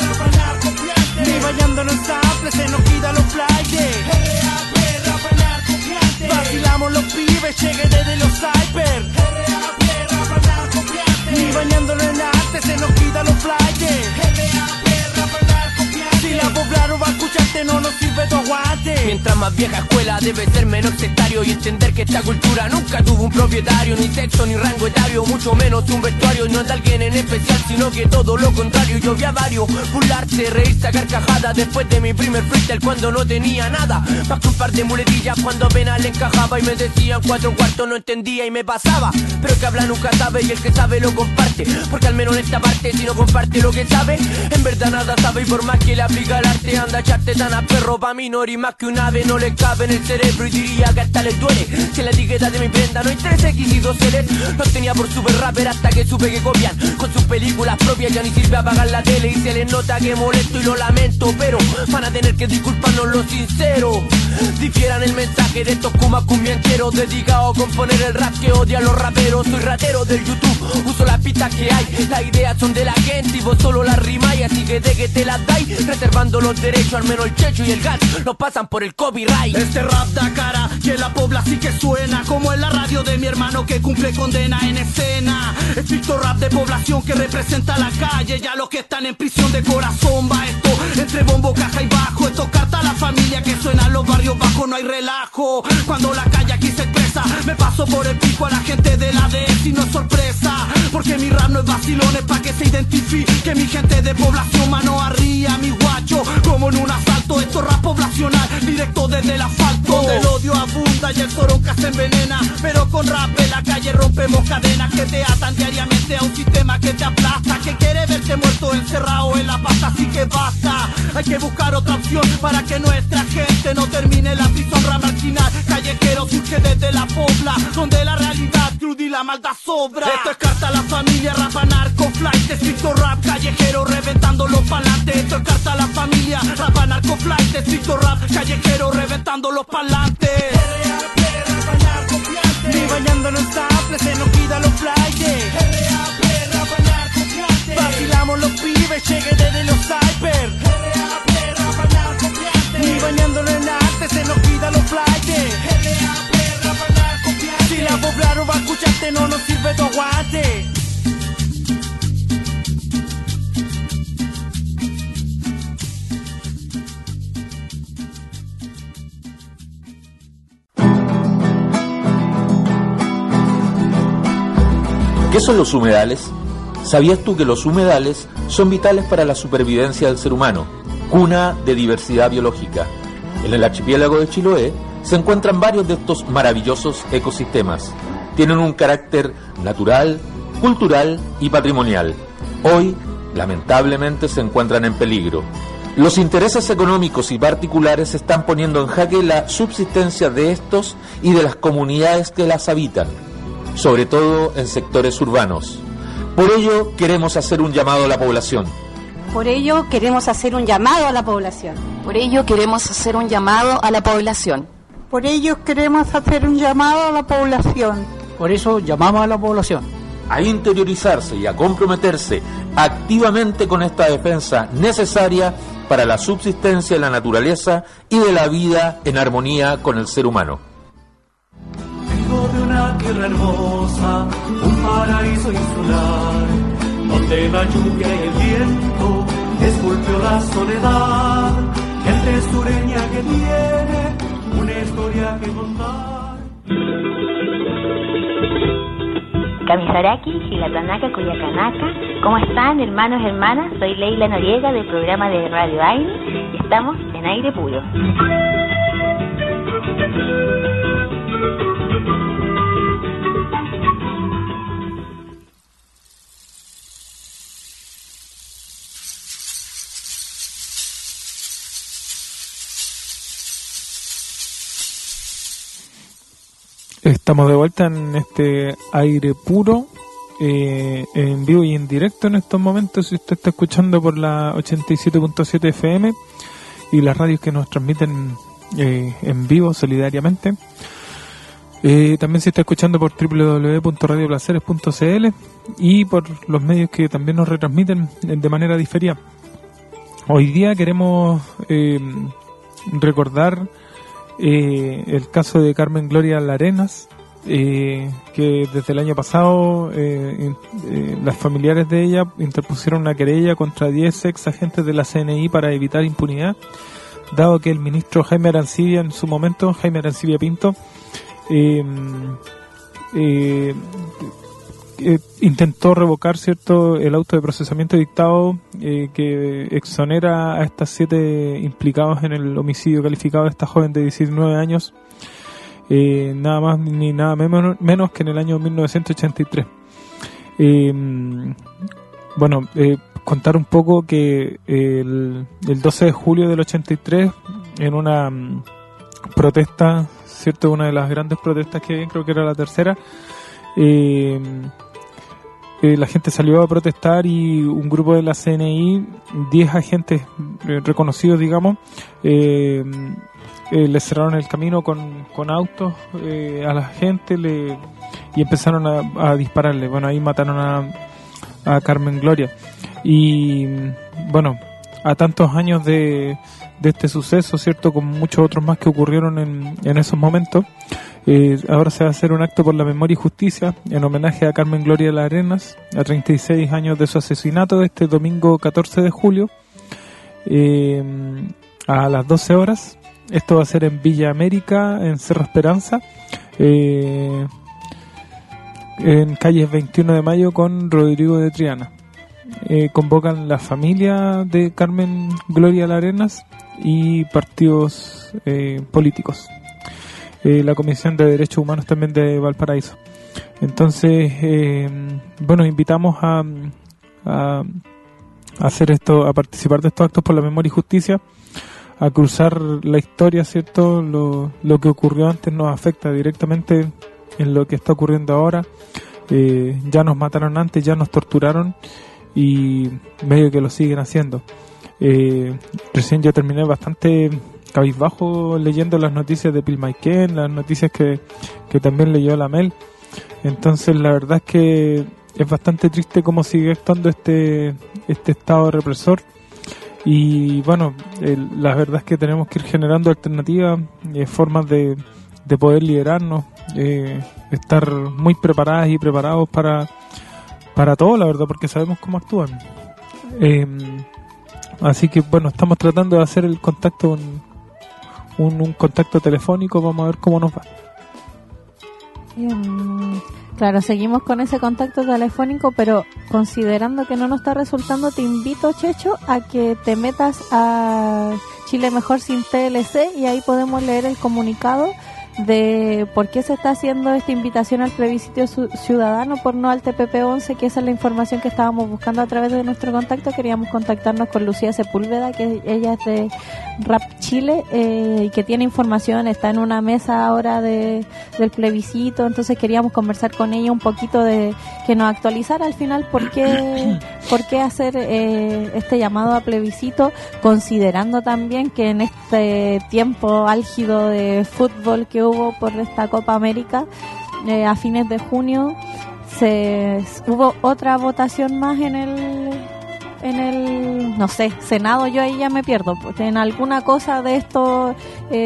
Ni bailando los samples, se nos quita los flyers. Vacilamos los pibes, llegué desde los cyber. Ni bañándolo en arte, se nos quita los flyers. Si la pobla no va a escucharte, no nos sirve tu aguante. Mientras más vieja escuela debe ser menos sectario y entender que esta cultura nunca tuvo un propietario, ni sexo ni rango etario, mucho menos un vestuario. No es de alguien en especial, sino que todo lo contrario. Yo vi a varios burlarse, reírse a carcajadas después de mi primer freestyle cuando no tenía nada más que un par de muletillas cuando apenas le encajaba y me decían 4 cuartos, no entendía y me pasaba. Pero el que habla nunca sabe y el que sabe lo comparte, porque al menos en esta parte si no comparte lo que sabe, en verdad nada sabe. Y por más que le aplica el arte, anda a echarte tan a perro, pa' mí no eres más que un ave, no le cabe en el cerebro y diría que hasta les duele. Si en la etiqueta de mi prenda no hay 3X y 2 Ls, los tenía por super rapper hasta que supe que copian con sus películas propias, ya ni sirve apagar la tele y se les nota que molesto y lo lamento, pero van a tener que disculparnos lo sincero. Difieran el mensaje de estos kumas cumbiancheros dedicados a componer el rap que odia a los raperos. Soy ratero del YouTube, uso las pistas que hay, las ideas son de la gente y vos solo las rimáis, así que de que te las dais, reservando los derechos, al menos el checho y el gas los pasan por el copyright. Este rap da cara que la pobla sí que suena, como en la radio de mi hermano que cumple condena en escena. Estricto rap de población que representa la calle, ya los que están en prisión de corazón. Va esto entre bombo, caja y bajo, esto carta a la familia que suena en los barrios bajos, no hay relajo. Cuando la calle aquí se expresa, me paso por el pico a la gente de la DS y no es sorpresa, porque mi rap no es vacilones pa' que se identifique mi gente de población. Mano arriba, mi guacho, como en un asalto, esto es rap poblacional, directo desde el asfalto, donde el odio abunda y el toronca se envenena. Pero con rap en la calle rompemos cadenas que te atan diariamente a un sistema que te aplasta, que quiere verte muerto encerrado en la pasta. Así que basta, hay que buscar otra opción para que nuestra gente no termine en la prisión. Rap marginal, callejero surge desde la pobla, donde la realidad cruda y la maldad sobra. Esto es carta a la familia, rap a narco flight, estricto rap callejero reventando los parlantes. Esto es carta a la familia, rap a narco flight, estricto rap callejero reventando los parlantes. Ni bañando en el sample, se nos quita los flyers. Vacilamos los pibes, llegué desde los cyber. Ni bañándolo en arte, se nos quita los flyers. Si la pobla no va a escucharte, no nos sirve tu aguante. ¿Qué son los humedales? ¿Sabías tú que los humedales son vitales para la supervivencia del ser humano? Cuna de diversidad biológica. En el archipiélago de Chiloé se encuentran varios de estos maravillosos ecosistemas. Tienen un carácter natural, cultural y patrimonial. Hoy, lamentablemente, se encuentran en peligro. Los intereses económicos y particulares están poniendo en jaque la subsistencia de estos y de las comunidades que las habitan, sobre todo en sectores urbanos. Por ello, queremos hacer un llamado a la población. Por ello queremos hacer un llamado a la población. Por ello queremos hacer un llamado a la población. Por ello queremos hacer un llamado a la población. Por eso llamamos a la población a interiorizarse y a comprometerse activamente con esta defensa necesaria para la subsistencia de la naturaleza y de la vida en armonía con el ser humano. Vengo de una tierra hermosa, un paraíso insular, donde la lluvia y el viento esculpió la soledad, gente sureña que tiene una historia que contar. Kamisaraki, Gilatanaka, Cuyacanaca. ¿Cómo están, hermanos y hermanas? Soy Leila Noriega del programa de Radio Aire y estamos en Aire Puro. Estamos de vuelta en este Aire Puro, en vivo y en directo en estos momentos. Si usted está escuchando por la 87.7 FM y las radios que nos transmiten en vivo solidariamente, también se está escuchando por www.radioplaceres.cl y por los medios que también nos retransmiten de manera diferida. Hoy día queremos recordar el caso de Carmen Gloria Larenas, que desde el año pasado las familiares de ella interpusieron una querella contra 10 ex agentes de la CNI para evitar impunidad, dado que el ministro Jaime Arancibia, en su momento, Jaime Arancibia Pinto, intentó revocar el auto de procesamiento dictado que exonera a estas 7 implicados en el homicidio calificado de esta joven de 19 años, nada más ni nada menos que en el año 1983. Contar un poco que el 12 de julio del 83, en una protesta, cierto, una de las grandes protestas que había, creo que era la tercera, la gente salió a protestar y un grupo de la CNI, 10 agentes reconocidos, digamos, le cerraron el camino con autos a la gente y empezaron a dispararle. Bueno, ahí mataron a Carmen Gloria. Y bueno, a tantos años de este suceso, cierto, con muchos otros más que ocurrieron en esos momentos, ahora se va a hacer un acto por la memoria y justicia en homenaje a Carmen Gloria Larenas, a 36 años de su asesinato, este domingo 14 de julio, a las 12 horas. Esto va a ser en Villa América, en Cerro Esperanza, en calles 21 de Mayo con Rodrigo de Triana. Convocan la familia de Carmen Gloria Larenas y partidos políticos. La Comisión de Derechos Humanos también de Valparaíso. Entonces, invitamos a hacer esto, a participar de estos actos por la memoria y justicia, a cruzar la historia, ¿cierto? Lo que ocurrió antes nos afecta directamente en lo que está ocurriendo ahora. Ya nos mataron antes, ya nos torturaron y medio que lo siguen haciendo. Recién yo terminé bastante cabizbajo leyendo las noticias de Pilmaiquén, las noticias que también leyó la Mel. Entonces la verdad es que es bastante triste cómo sigue actuando este estado represor. Y bueno, la verdad es que tenemos que ir generando alternativas, formas de poder liderarnos, estar muy preparadas y preparados para todo, la verdad, porque sabemos cómo actúan. Así que bueno, estamos tratando de hacer el contacto, un contacto telefónico. Vamos a ver cómo nos va. Claro, seguimos con ese contacto telefónico, pero considerando que no nos está resultando, te invito, Checho, a que te metas a Chile Mejor sin TLC y ahí podemos leer el comunicado de por qué se está haciendo esta invitación al plebiscito ciudadano por no al TPP-11, que esa es la información que estábamos buscando a través de nuestro contacto. Queríamos contactarnos con Lucía Sepúlveda, que ella es de Rap Chile y que tiene información, está en una mesa ahora del plebiscito, entonces queríamos conversar con ella un poquito de que nos actualizara al final por qué hacer este llamado a plebiscito, considerando también que en este tiempo álgido de fútbol que hubo por esta Copa América a fines de junio, hubo otra votación más en el no sé, Senado. Yo ahí ya me pierdo, pues, en alguna cosa de esto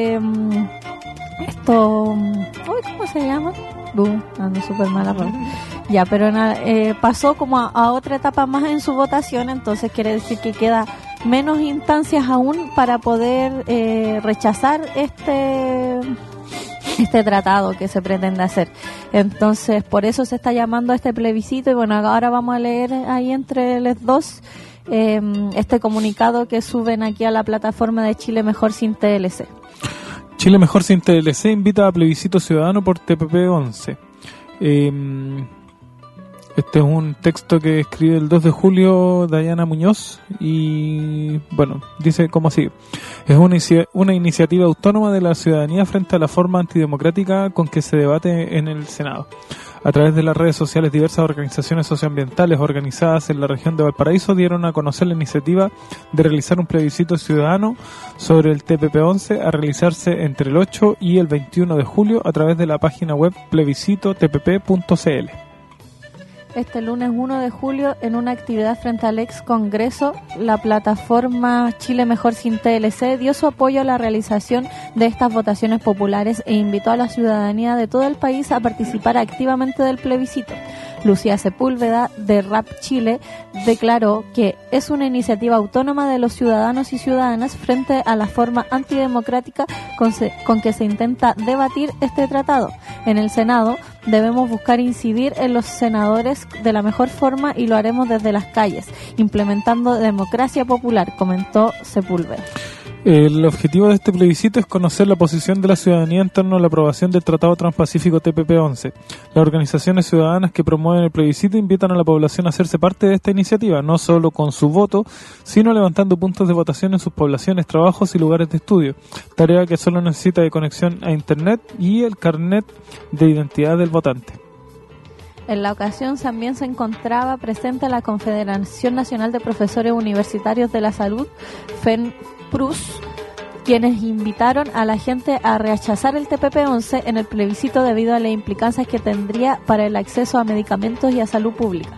¿cómo se llama? Ando súper mala, ya, pero pasó como a otra etapa más en su votación, entonces quiere decir que queda menos instancias aún para poder rechazar este tratado que se pretende hacer. Entonces, por eso se está llamando a este plebiscito y bueno, ahora vamos a leer ahí entre los dos este comunicado que suben aquí a la plataforma de Chile Mejor sin TLC. Chile Mejor sin TLC invita a plebiscito ciudadano por TPP-11. Este es un texto que escribe el 2 de julio Dayana Muñoz y, bueno, dice como sigue. Es una iniciativa autónoma de la ciudadanía frente a la forma antidemocrática con que se debate en el Senado. A través de las redes sociales, diversas organizaciones socioambientales organizadas en la región de Valparaíso dieron a conocer la iniciativa de realizar un plebiscito ciudadano sobre el TPP-11 a realizarse entre el 8 y el 21 de julio a través de la página web plebiscitotpp.cl. Este lunes 1 de julio, en una actividad frente al ex Congreso, la plataforma Chile Mejor sin TLC dio su apoyo a la realización de estas votaciones populares e invitó a la ciudadanía de todo el país a participar activamente del plebiscito. Lucía Sepúlveda, de Rap Chile, declaró que es una iniciativa autónoma de los ciudadanos y ciudadanas frente a la forma antidemocrática con que se intenta debatir este tratado. En el Senado debemos buscar incidir en los senadores de la mejor forma y lo haremos desde las calles, implementando democracia popular, comentó Sepúlveda. El objetivo de este plebiscito es conocer la posición de la ciudadanía en torno a la aprobación del Tratado Transpacífico TPP-11. Las organizaciones ciudadanas que promueven el plebiscito invitan a la población a hacerse parte de esta iniciativa, no solo con su voto, sino levantando puntos de votación en sus poblaciones, trabajos y lugares de estudio, tarea que solo necesita de conexión a Internet y el carnet de identidad del votante. En la ocasión también se encontraba presente la Confederación Nacional de Profesores Universitarios de la Salud, FENPRUS, quienes invitaron a la gente a rechazar el TPP-11 en el plebiscito debido a las implicancias que tendría para el acceso a medicamentos y a salud pública.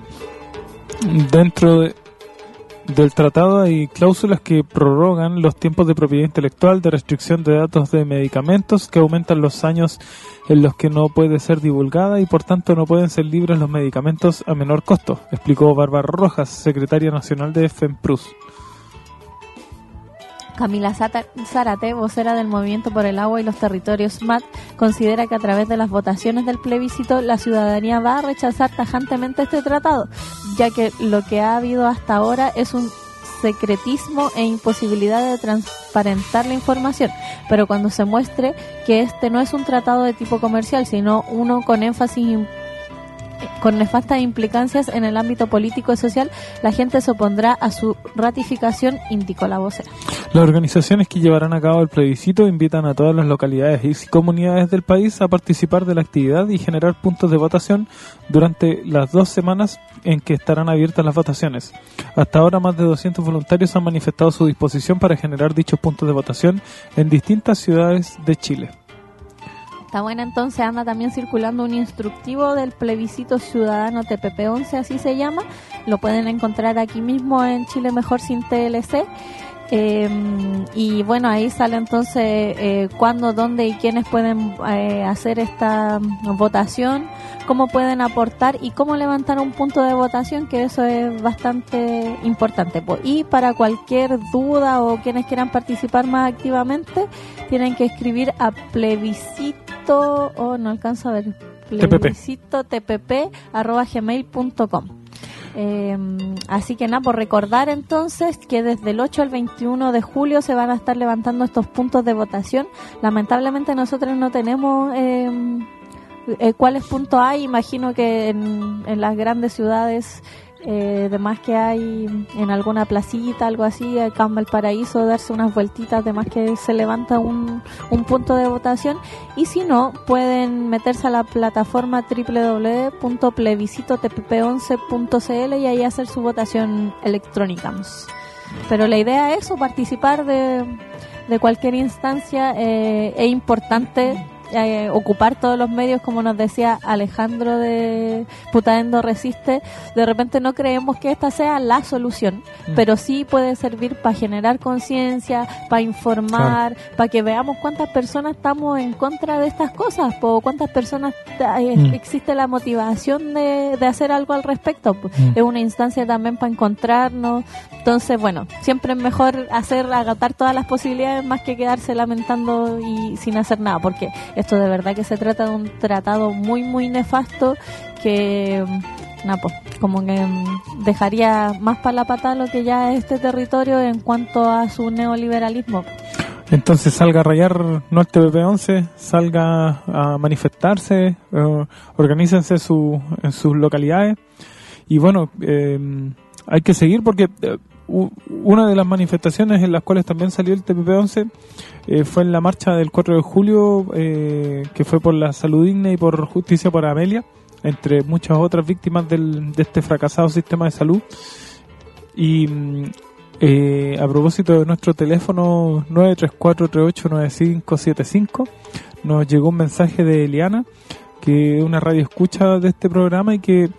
Dentro del tratado hay cláusulas que prorrogan los tiempos de propiedad intelectual, de restricción de datos de medicamentos, que aumentan los años en los que no puede ser divulgada y por tanto no pueden ser libres los medicamentos a menor costo, explicó Bárbara Rojas, secretaria nacional de FENPRUS. Camila Zárate, vocera del Movimiento por el Agua y los Territorios MAT, considera que a través de las votaciones del plebiscito la ciudadanía va a rechazar tajantemente este tratado, ya que lo que ha habido hasta ahora es un secretismo e imposibilidad de transparentar la información, pero cuando se muestre que este no es un tratado de tipo comercial, sino uno con énfasis con nefastas implicancias en el ámbito político y social, la gente se opondrá a su ratificación, indicó la vocera. Las organizaciones que llevarán a cabo el plebiscito invitan a todas las localidades y comunidades del país a participar de la actividad y generar puntos de votación durante las 2 semanas en que estarán abiertas las votaciones. Hasta ahora más de 200 voluntarios han manifestado su disposición para generar dichos puntos de votación en distintas ciudades de Chile. Está buena, entonces anda también circulando un instructivo del plebiscito ciudadano TPP-11, así se llama. Lo pueden encontrar aquí mismo en Chile Mejor sin TLC. Y bueno, ahí sale entonces cuándo, dónde y quiénes pueden hacer esta votación, cómo pueden aportar y cómo levantar un punto de votación, que eso es bastante importante. Y para cualquier duda o quienes quieran participar más activamente, tienen que escribir a plebiscito, no alcanzo a ver, plebiscitotpp@gmail.com. Así que nada, por recordar entonces que desde el 8 al 21 de julio se van a estar levantando estos puntos de votación. Lamentablemente nosotros no tenemos cuáles puntos hay. Imagino que en las grandes ciudades, demás que hay en alguna placita, algo así, acá en Valparaíso, darse unas vueltitas, además que se levanta un punto de votación. Y si no, pueden meterse a la plataforma www.plebiscitotpp11.cl y ahí hacer su votación electrónica. Pero la idea es participar de cualquier instancia. Es importante ocupar todos los medios, como nos decía Alejandro de Putaendo Resiste. De repente no creemos que esta sea la solución, pero sí puede servir para generar conciencia, para informar, para que veamos cuántas personas estamos en contra de estas cosas, cuántas personas existe la motivación de hacer algo al respecto. Es una instancia también para encontrarnos. Entonces, bueno, siempre es mejor agotar todas las posibilidades más que quedarse lamentando y sin hacer nada, porque esto de verdad que se trata de un tratado muy, muy nefasto que, como que dejaría más para la patada lo que ya es este territorio en cuanto a su neoliberalismo. Entonces salga a rayar, no al TPP-11, salga a manifestarse, organícense en sus localidades. Y bueno, hay que seguir porque una de las manifestaciones en las cuales también salió el TPP-11 fue en la marcha del 4 de julio, que fue por la salud digna y por justicia para Amelia, entre muchas otras víctimas de este fracasado sistema de salud. Y a propósito de nuestro teléfono 934389575, nos llegó un mensaje de Eliana, que es una radio escucha de este programa, y que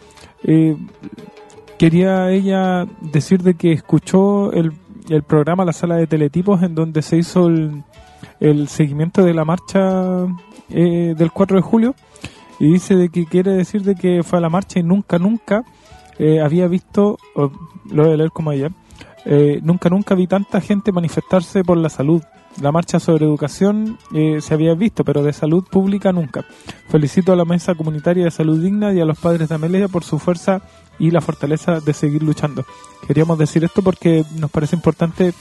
quería ella decir de que escuchó el programa La Sala de Teletipos, en donde se hizo el seguimiento de la marcha del 4 de julio, y dice de que quiere decir de que fue a la marcha y nunca había visto, lo voy a leer como ella, nunca vi tanta gente manifestarse por la salud. La marcha sobre educación se había visto, pero de salud pública nunca. Felicito a la Mesa Comunitaria de Salud Digna y a los padres de Amelia por su fuerza y la fortaleza de seguir luchando. Queríamos decir esto porque nos parece importante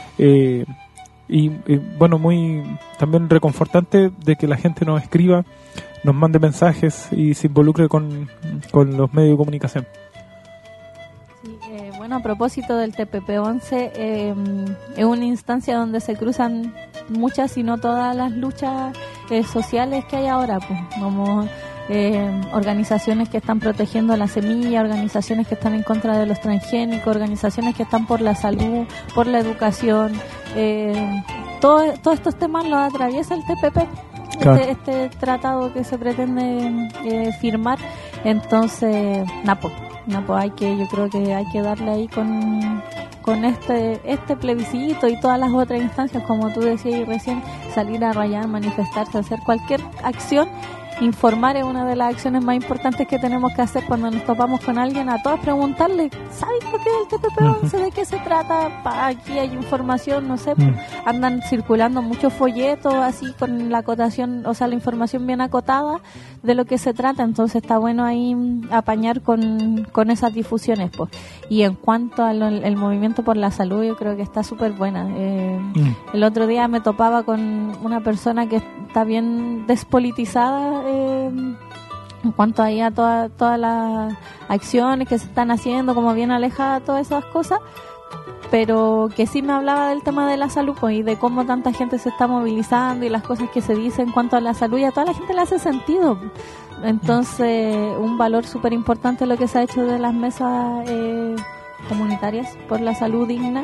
y bueno, muy también reconfortante de que la gente nos escriba, nos mande mensajes y se involucre con los medios de comunicación. Bueno, a propósito del TPP-11, es una instancia donde se cruzan muchas, y no todas, las luchas sociales que hay ahora, pues, como organizaciones que están protegiendo la semilla, organizaciones que están en contra de los transgénicos, organizaciones que están por la salud, por la educación. Todos estos temas los atraviesa el TPP. Claro. Este tratado que se pretende firmar. Entonces, yo creo que hay que darle ahí con este plebiscito y todas las otras instancias, como tú decías recién, salir a rayar, manifestarse, hacer cualquier acción. Informar es una de las acciones más importantes que tenemos que hacer cuando nos topamos con alguien. A todos preguntarle, ¿sabes lo que es el TPP-11? ¿De qué se trata? Aquí hay información, no sé, andan circulando muchos folletos así con la acotación, o sea, la información bien acotada de lo que se trata. Entonces está bueno ahí apañar con esas difusiones, pues. Y en cuanto al movimiento por la salud, yo creo que está súper buena. El otro día me topaba con una persona que está bien despolitizada en cuanto ahí a todas las acciones que se están haciendo, como bien alejada de todas esas cosas, pero que sí me hablaba del tema de la salud, pues, y de cómo tanta gente se está movilizando y las cosas que se dicen en cuanto a la salud, y a toda la gente le hace sentido. Entonces, un valor súper importante lo que se ha hecho de las mesas comunitarias por la salud digna,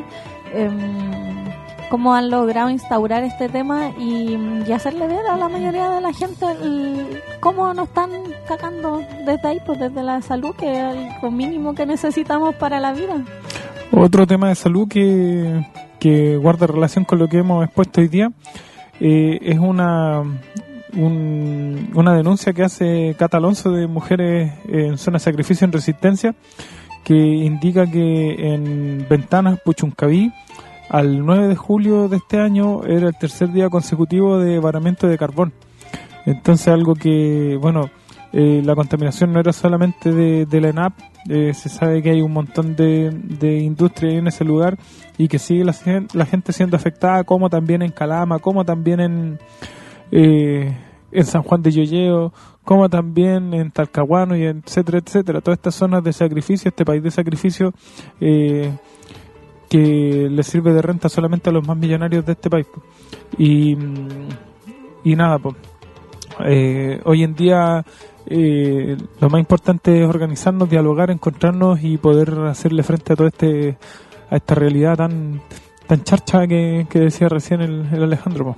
cómo han logrado instaurar este tema y hacerle ver a la mayoría de la gente cómo nos están cagando desde ahí, pues desde la salud, que es lo mínimo que necesitamos para la vida. Otro tema de salud que guarda relación con lo que hemos expuesto hoy día es una denuncia que hace Cata Alonso de Mujeres en Zona de Sacrificio en Resistencia, que indica que en Ventanas, Puchuncaví, al 9 de julio de este año era el tercer día consecutivo de varamiento de carbón. Entonces algo que, bueno, la contaminación no era solamente de la ENAP, se sabe que hay un montón de industria ahí en ese lugar y que sigue la gente siendo afectada, como también en Calama, como también en San Juan de Llolleo, como también en Talcahuano y etcétera, etcétera. Todas estas zonas de sacrificio, este país de sacrificio que le sirve de renta solamente a los más millonarios de este país. Y nada, pues hoy en día lo más importante es organizarnos, dialogar, encontrarnos y poder hacerle frente a a esta realidad tan charcha que decía recién el Alejandro.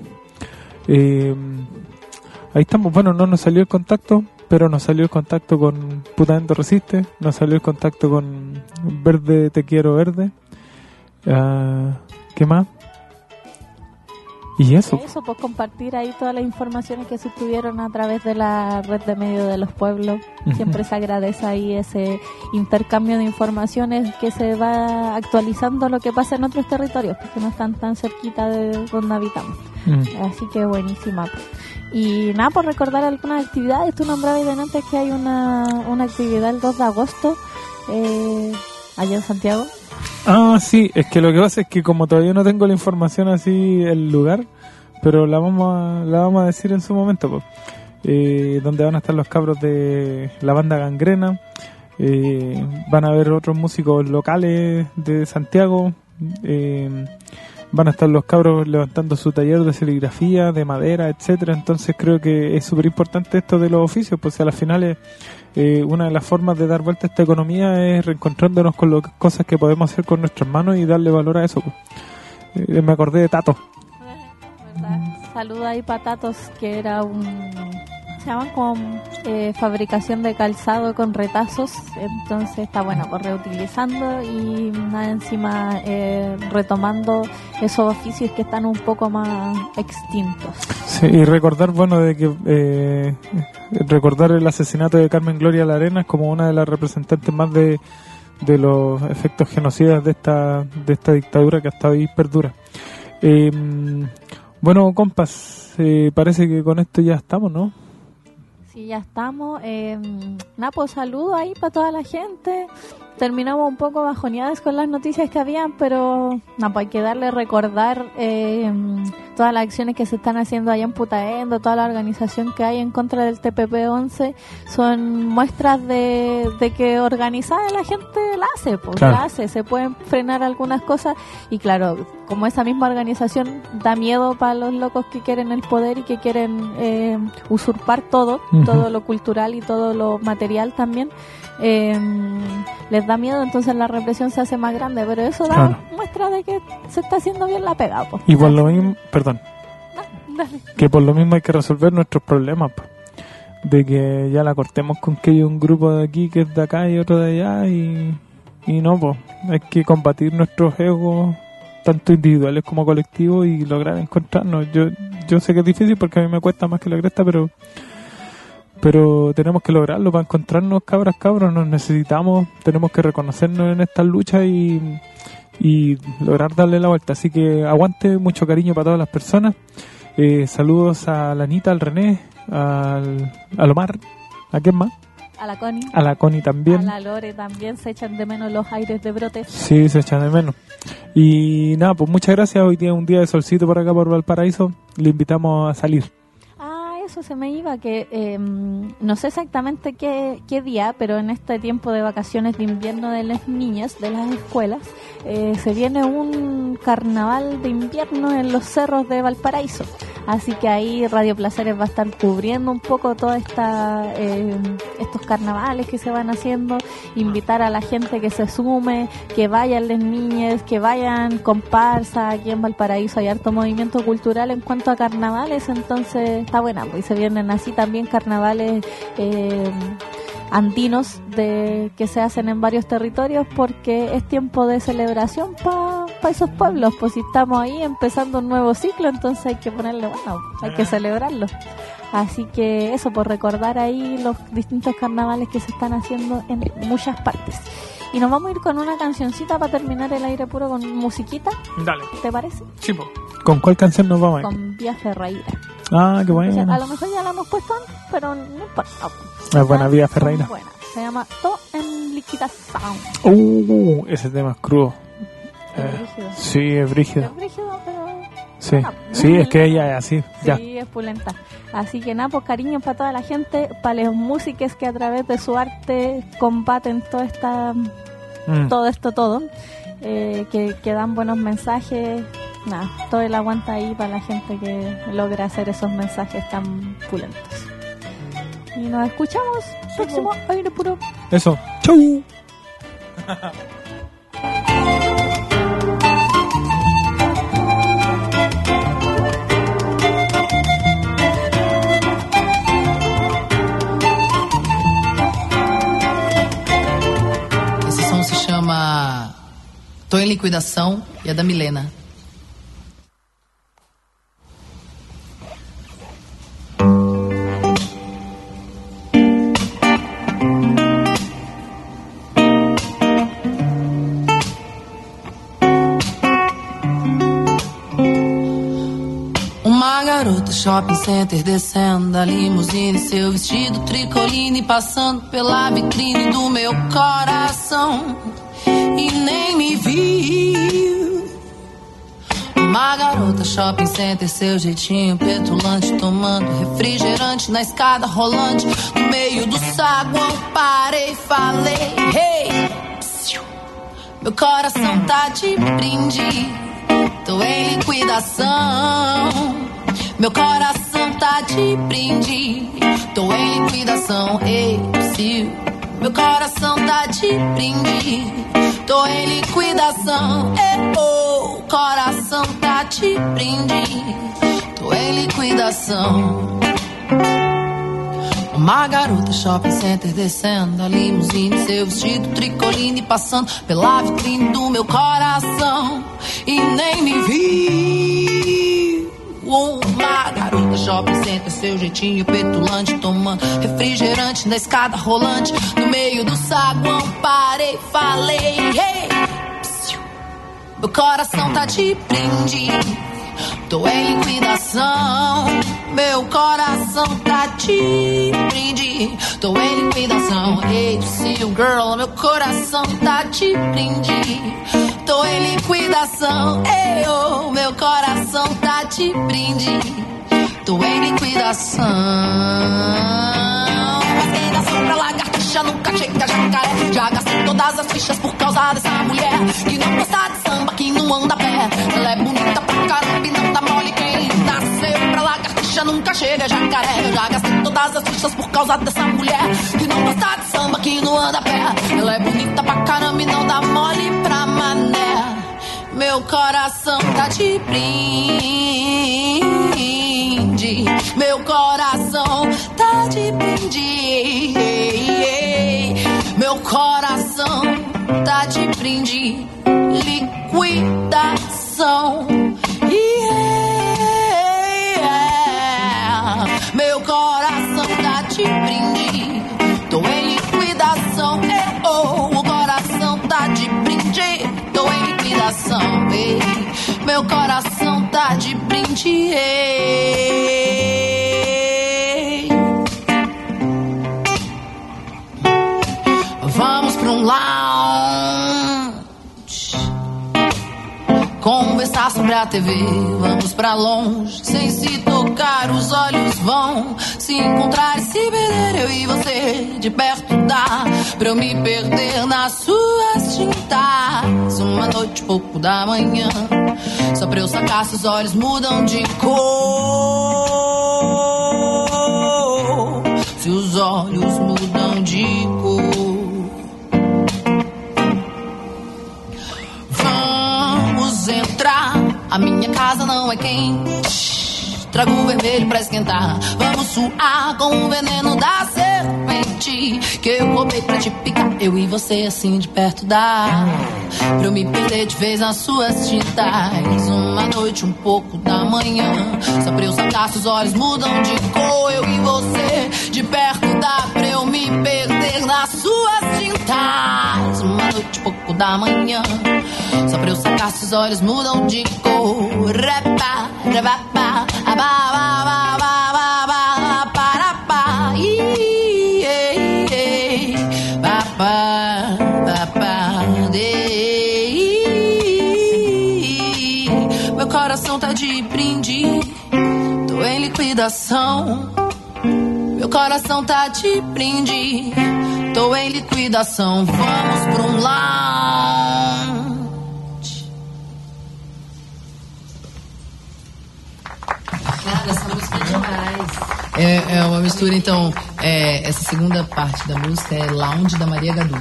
Ahí estamos. Bueno, no nos salió el contacto, pero nos salió el contacto con Putamente Resiste, nos salió el contacto con Verde Te Quiero Verde. ¿Qué más? Y eso, pues compartir ahí todas las informaciones que se tuvieron a través de la red de medios de los pueblos. Siempre se agradece ahí ese intercambio de informaciones, que se va actualizando lo que pasa en otros territorios, porque no están tan cerquita de donde habitamos. Así que buenísima. Y nada, por recordar algunas actividades. Tú nombrabas antes que hay una actividad el 2 de agosto allá en Santiago. Ah, sí, es que lo que pasa es que como todavía no tengo la información así, el lugar, pero la vamos a decir en su momento, pues. Donde van a estar los cabros de la banda Gangrena, van a haber otros músicos locales de Santiago, van a estar los cabros levantando su taller de serigrafía, de madera, etcétera. Entonces creo que es súper importante esto de los oficios, pues a las finales una de las formas de dar vuelta a esta economía es reencontrándonos con las cosas que podemos hacer con nuestras manos y darle valor a eso, pues. Me acordé de Tato. Saluda ahí para Tatos, que era se llaman como fabricación de calzado con retazos. Entonces está bueno, pues reutilizando y nada, encima retomando esos oficios que están un poco más extintos. Sí, y recordar, bueno, de que recordar el asesinato de Carmen Gloria Larenas como una de las representantes más de los efectos genocidas de esta dictadura que hasta hoy perdura. Bueno, compas, parece que con esto ya estamos, ¿no? Sí, ya estamos. Nada, pues saludo ahí para toda la gente. Terminamos un poco bajoneadas con las noticias que habían, pero nada, pues hay que darle recordar todas las acciones que se están haciendo allá en Putaendo, toda la organización que hay en contra del TPP-11, son muestras de que organizada la gente la hace, pues claro. La hace, se pueden frenar algunas cosas y claro, como esa misma organización da miedo para los locos que quieren el poder y que quieren usurpar todo lo cultural y todo lo material también, les da miedo, entonces la represión se hace más grande, pero eso da muestra de que se está haciendo bien la pega, pues. Y por lo mismo, que por lo mismo hay que resolver nuestros problemas, pues. De que ya la cortemos con que hay un grupo de aquí que es de acá y otro de allá y no, pues hay que combatir nuestros egos tanto individuales como colectivos y lograr encontrarnos. Yo sé que es difícil porque a mí me cuesta más que la cresta, pero tenemos que lograrlo para encontrarnos, cabros, nos necesitamos, tenemos que reconocernos en estas luchas y lograr darle la vuelta. Así que aguante, mucho cariño para todas las personas. Saludos a la Anita, al René, al Omar, ¿a quién más? A la Connie. A la Connie también. A la Lore también, se echan de menos los aires de brotes. Sí, se echan de menos. Y nada, pues muchas gracias. Hoy tiene un día de solcito por acá por Valparaíso. Le invitamos a salir. Eso se me iba, que no sé exactamente qué día, pero en este tiempo de vacaciones de invierno de las niñas, de las escuelas, se viene un carnaval de invierno en los cerros de Valparaíso. Así que ahí Radio Placeres va a estar cubriendo un poco toda estos carnavales que se van haciendo, invitar a la gente que se sume, que vayan las niñas, que vayan comparsa. Aquí en Valparaíso hay harto movimiento cultural en cuanto a carnavales, entonces está buena, pues, y se vienen así también carnavales andinos que se hacen en varios territorios, porque es tiempo de celebración para esos pueblos, pues si estamos ahí empezando un nuevo ciclo, entonces hay que ponerle, hay que celebrarlo. Así que eso, por recordar ahí los distintos carnavales que se están haciendo en muchas partes. Y nos vamos a ir con una cancioncita para terminar el aire puro con musiquita. Dale. ¿Te parece? Sí, po. ¿Con cuál canción nos vamos a ir? Con Vía Ferreira. Ah, qué bueno. O sea, a lo mejor ya la hemos puesto antes, pero no importa. Es buena vida Ferreira. Buena. Se llama To en liquidación. Ese tema es crudo. Sí, es brígido. Es brígido, pero... Sí, sí, es que ella es así. Sí, ya. es pulenta. Así que nada, pues cariño para toda la gente, para los músicos que a través de su arte combaten toda esta... todo. Que dan buenos mensajes. Nada, todo el aguanta ahí para la gente que logra hacer esos mensajes tan pulentos. Y nos escuchamos próximo Aire Puro. Eso. Chau. Esse som se chama Tô em Liquidação e é da Milena. Shopping center descendo da limusine, seu vestido tricoline passando pela vitrine do meu coração e nem me viu. Uma garota shopping center, seu jeitinho petulante, tomando refrigerante na escada rolante, no meio do saguão parei e falei: hey, psiu, meu coração tá de brinde, tô em liquidação. Meu coração tá de brinde, tô em liquidação, ei, psiu. Meu coração tá de brinde, tô em liquidação, oh, coração tá de brinde, tô em liquidação. Uma garota shopping center descendo a limusine, seu vestido tricoline passando pela vitrine do meu coração e nem me vi. Uma garota shopping center, seu jeitinho petulante, tomando refrigerante na escada rolante, no meio do saguão parei, falei: hey, psiu, meu coração tá de brinde, tô em liquidação. Meu coração tá de brinde, tô em liquidação. Hey, psiu, girl, meu coração tá de brinde, tô em liquidação. Ei, oh, meu coração tá de brinde, tô em liquidação. Vacinação pra lagartixa nunca chega jacaré. Já gastei todas as fichas por causa dessa mulher que não gosta de samba, que não anda a pé. Ela é bonita pra caramba e não dá mole. Quem nasceu pra lagartixa nunca chega jacaré. Eu já gastei todas as fichas por causa dessa mulher que não gosta de samba, que não anda a pé. Ela é bonita pra caramba e não dá mole pra mané. Meu coração tá de brinde, meu coração tá de brinde, meu coração tá de brinde, liquidação, yeah. Meu coração tá de brinde, tô em liquidação, oh, o coração tá de brinde, tô em liquidação, ei, meu coração tá de brinde, ei. Vamos pra um lounge, conversar sobre a TV, vamos pra longe, sem se tocar os olhos vão se encontrar e se perder, eu e você, de perto dá pra eu me perder nas suas tintas. Uma noite, pouco da manhã, só pra eu sacar se os olhos mudam de cor, se os olhos mudam de cor. Vamos entrar, a minha casa não é quente, trago o vermelho pra esquentar. Vamos suar com o veneno da serpente que eu roubei pra te picar. Eu e você assim de perto dá pra eu me perder de vez nas suas tintas. Uma noite, um pouco da manhã, só pra eu sacar se os olhos mudam de cor. Eu e você de perto dá pra eu me perder nas suas tintas. Uma noite, um pouco da manhã, só pra eu sacar se os olhos mudam de cor. Repa, repa, abá, abá, abá. liquidação. Meu coração tá de brinde. Tô em liquidação. Vamos pra um lounge. Cara, essa música é demais. É uma mistura, então. Essa segunda parte da música é Lounge da Maria Gadu.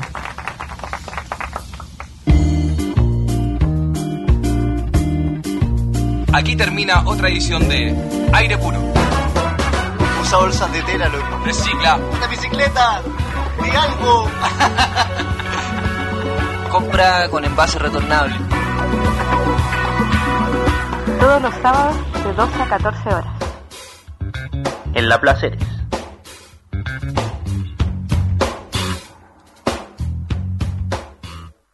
Aquí termina otra edición de Aire Puro. Usa bolsas de tela, loco. Recicla. ¡Una bicicleta! ¡Di algo! Compra con envase retornable. Todos los sábados de 12 a 14 horas. En La Placeres.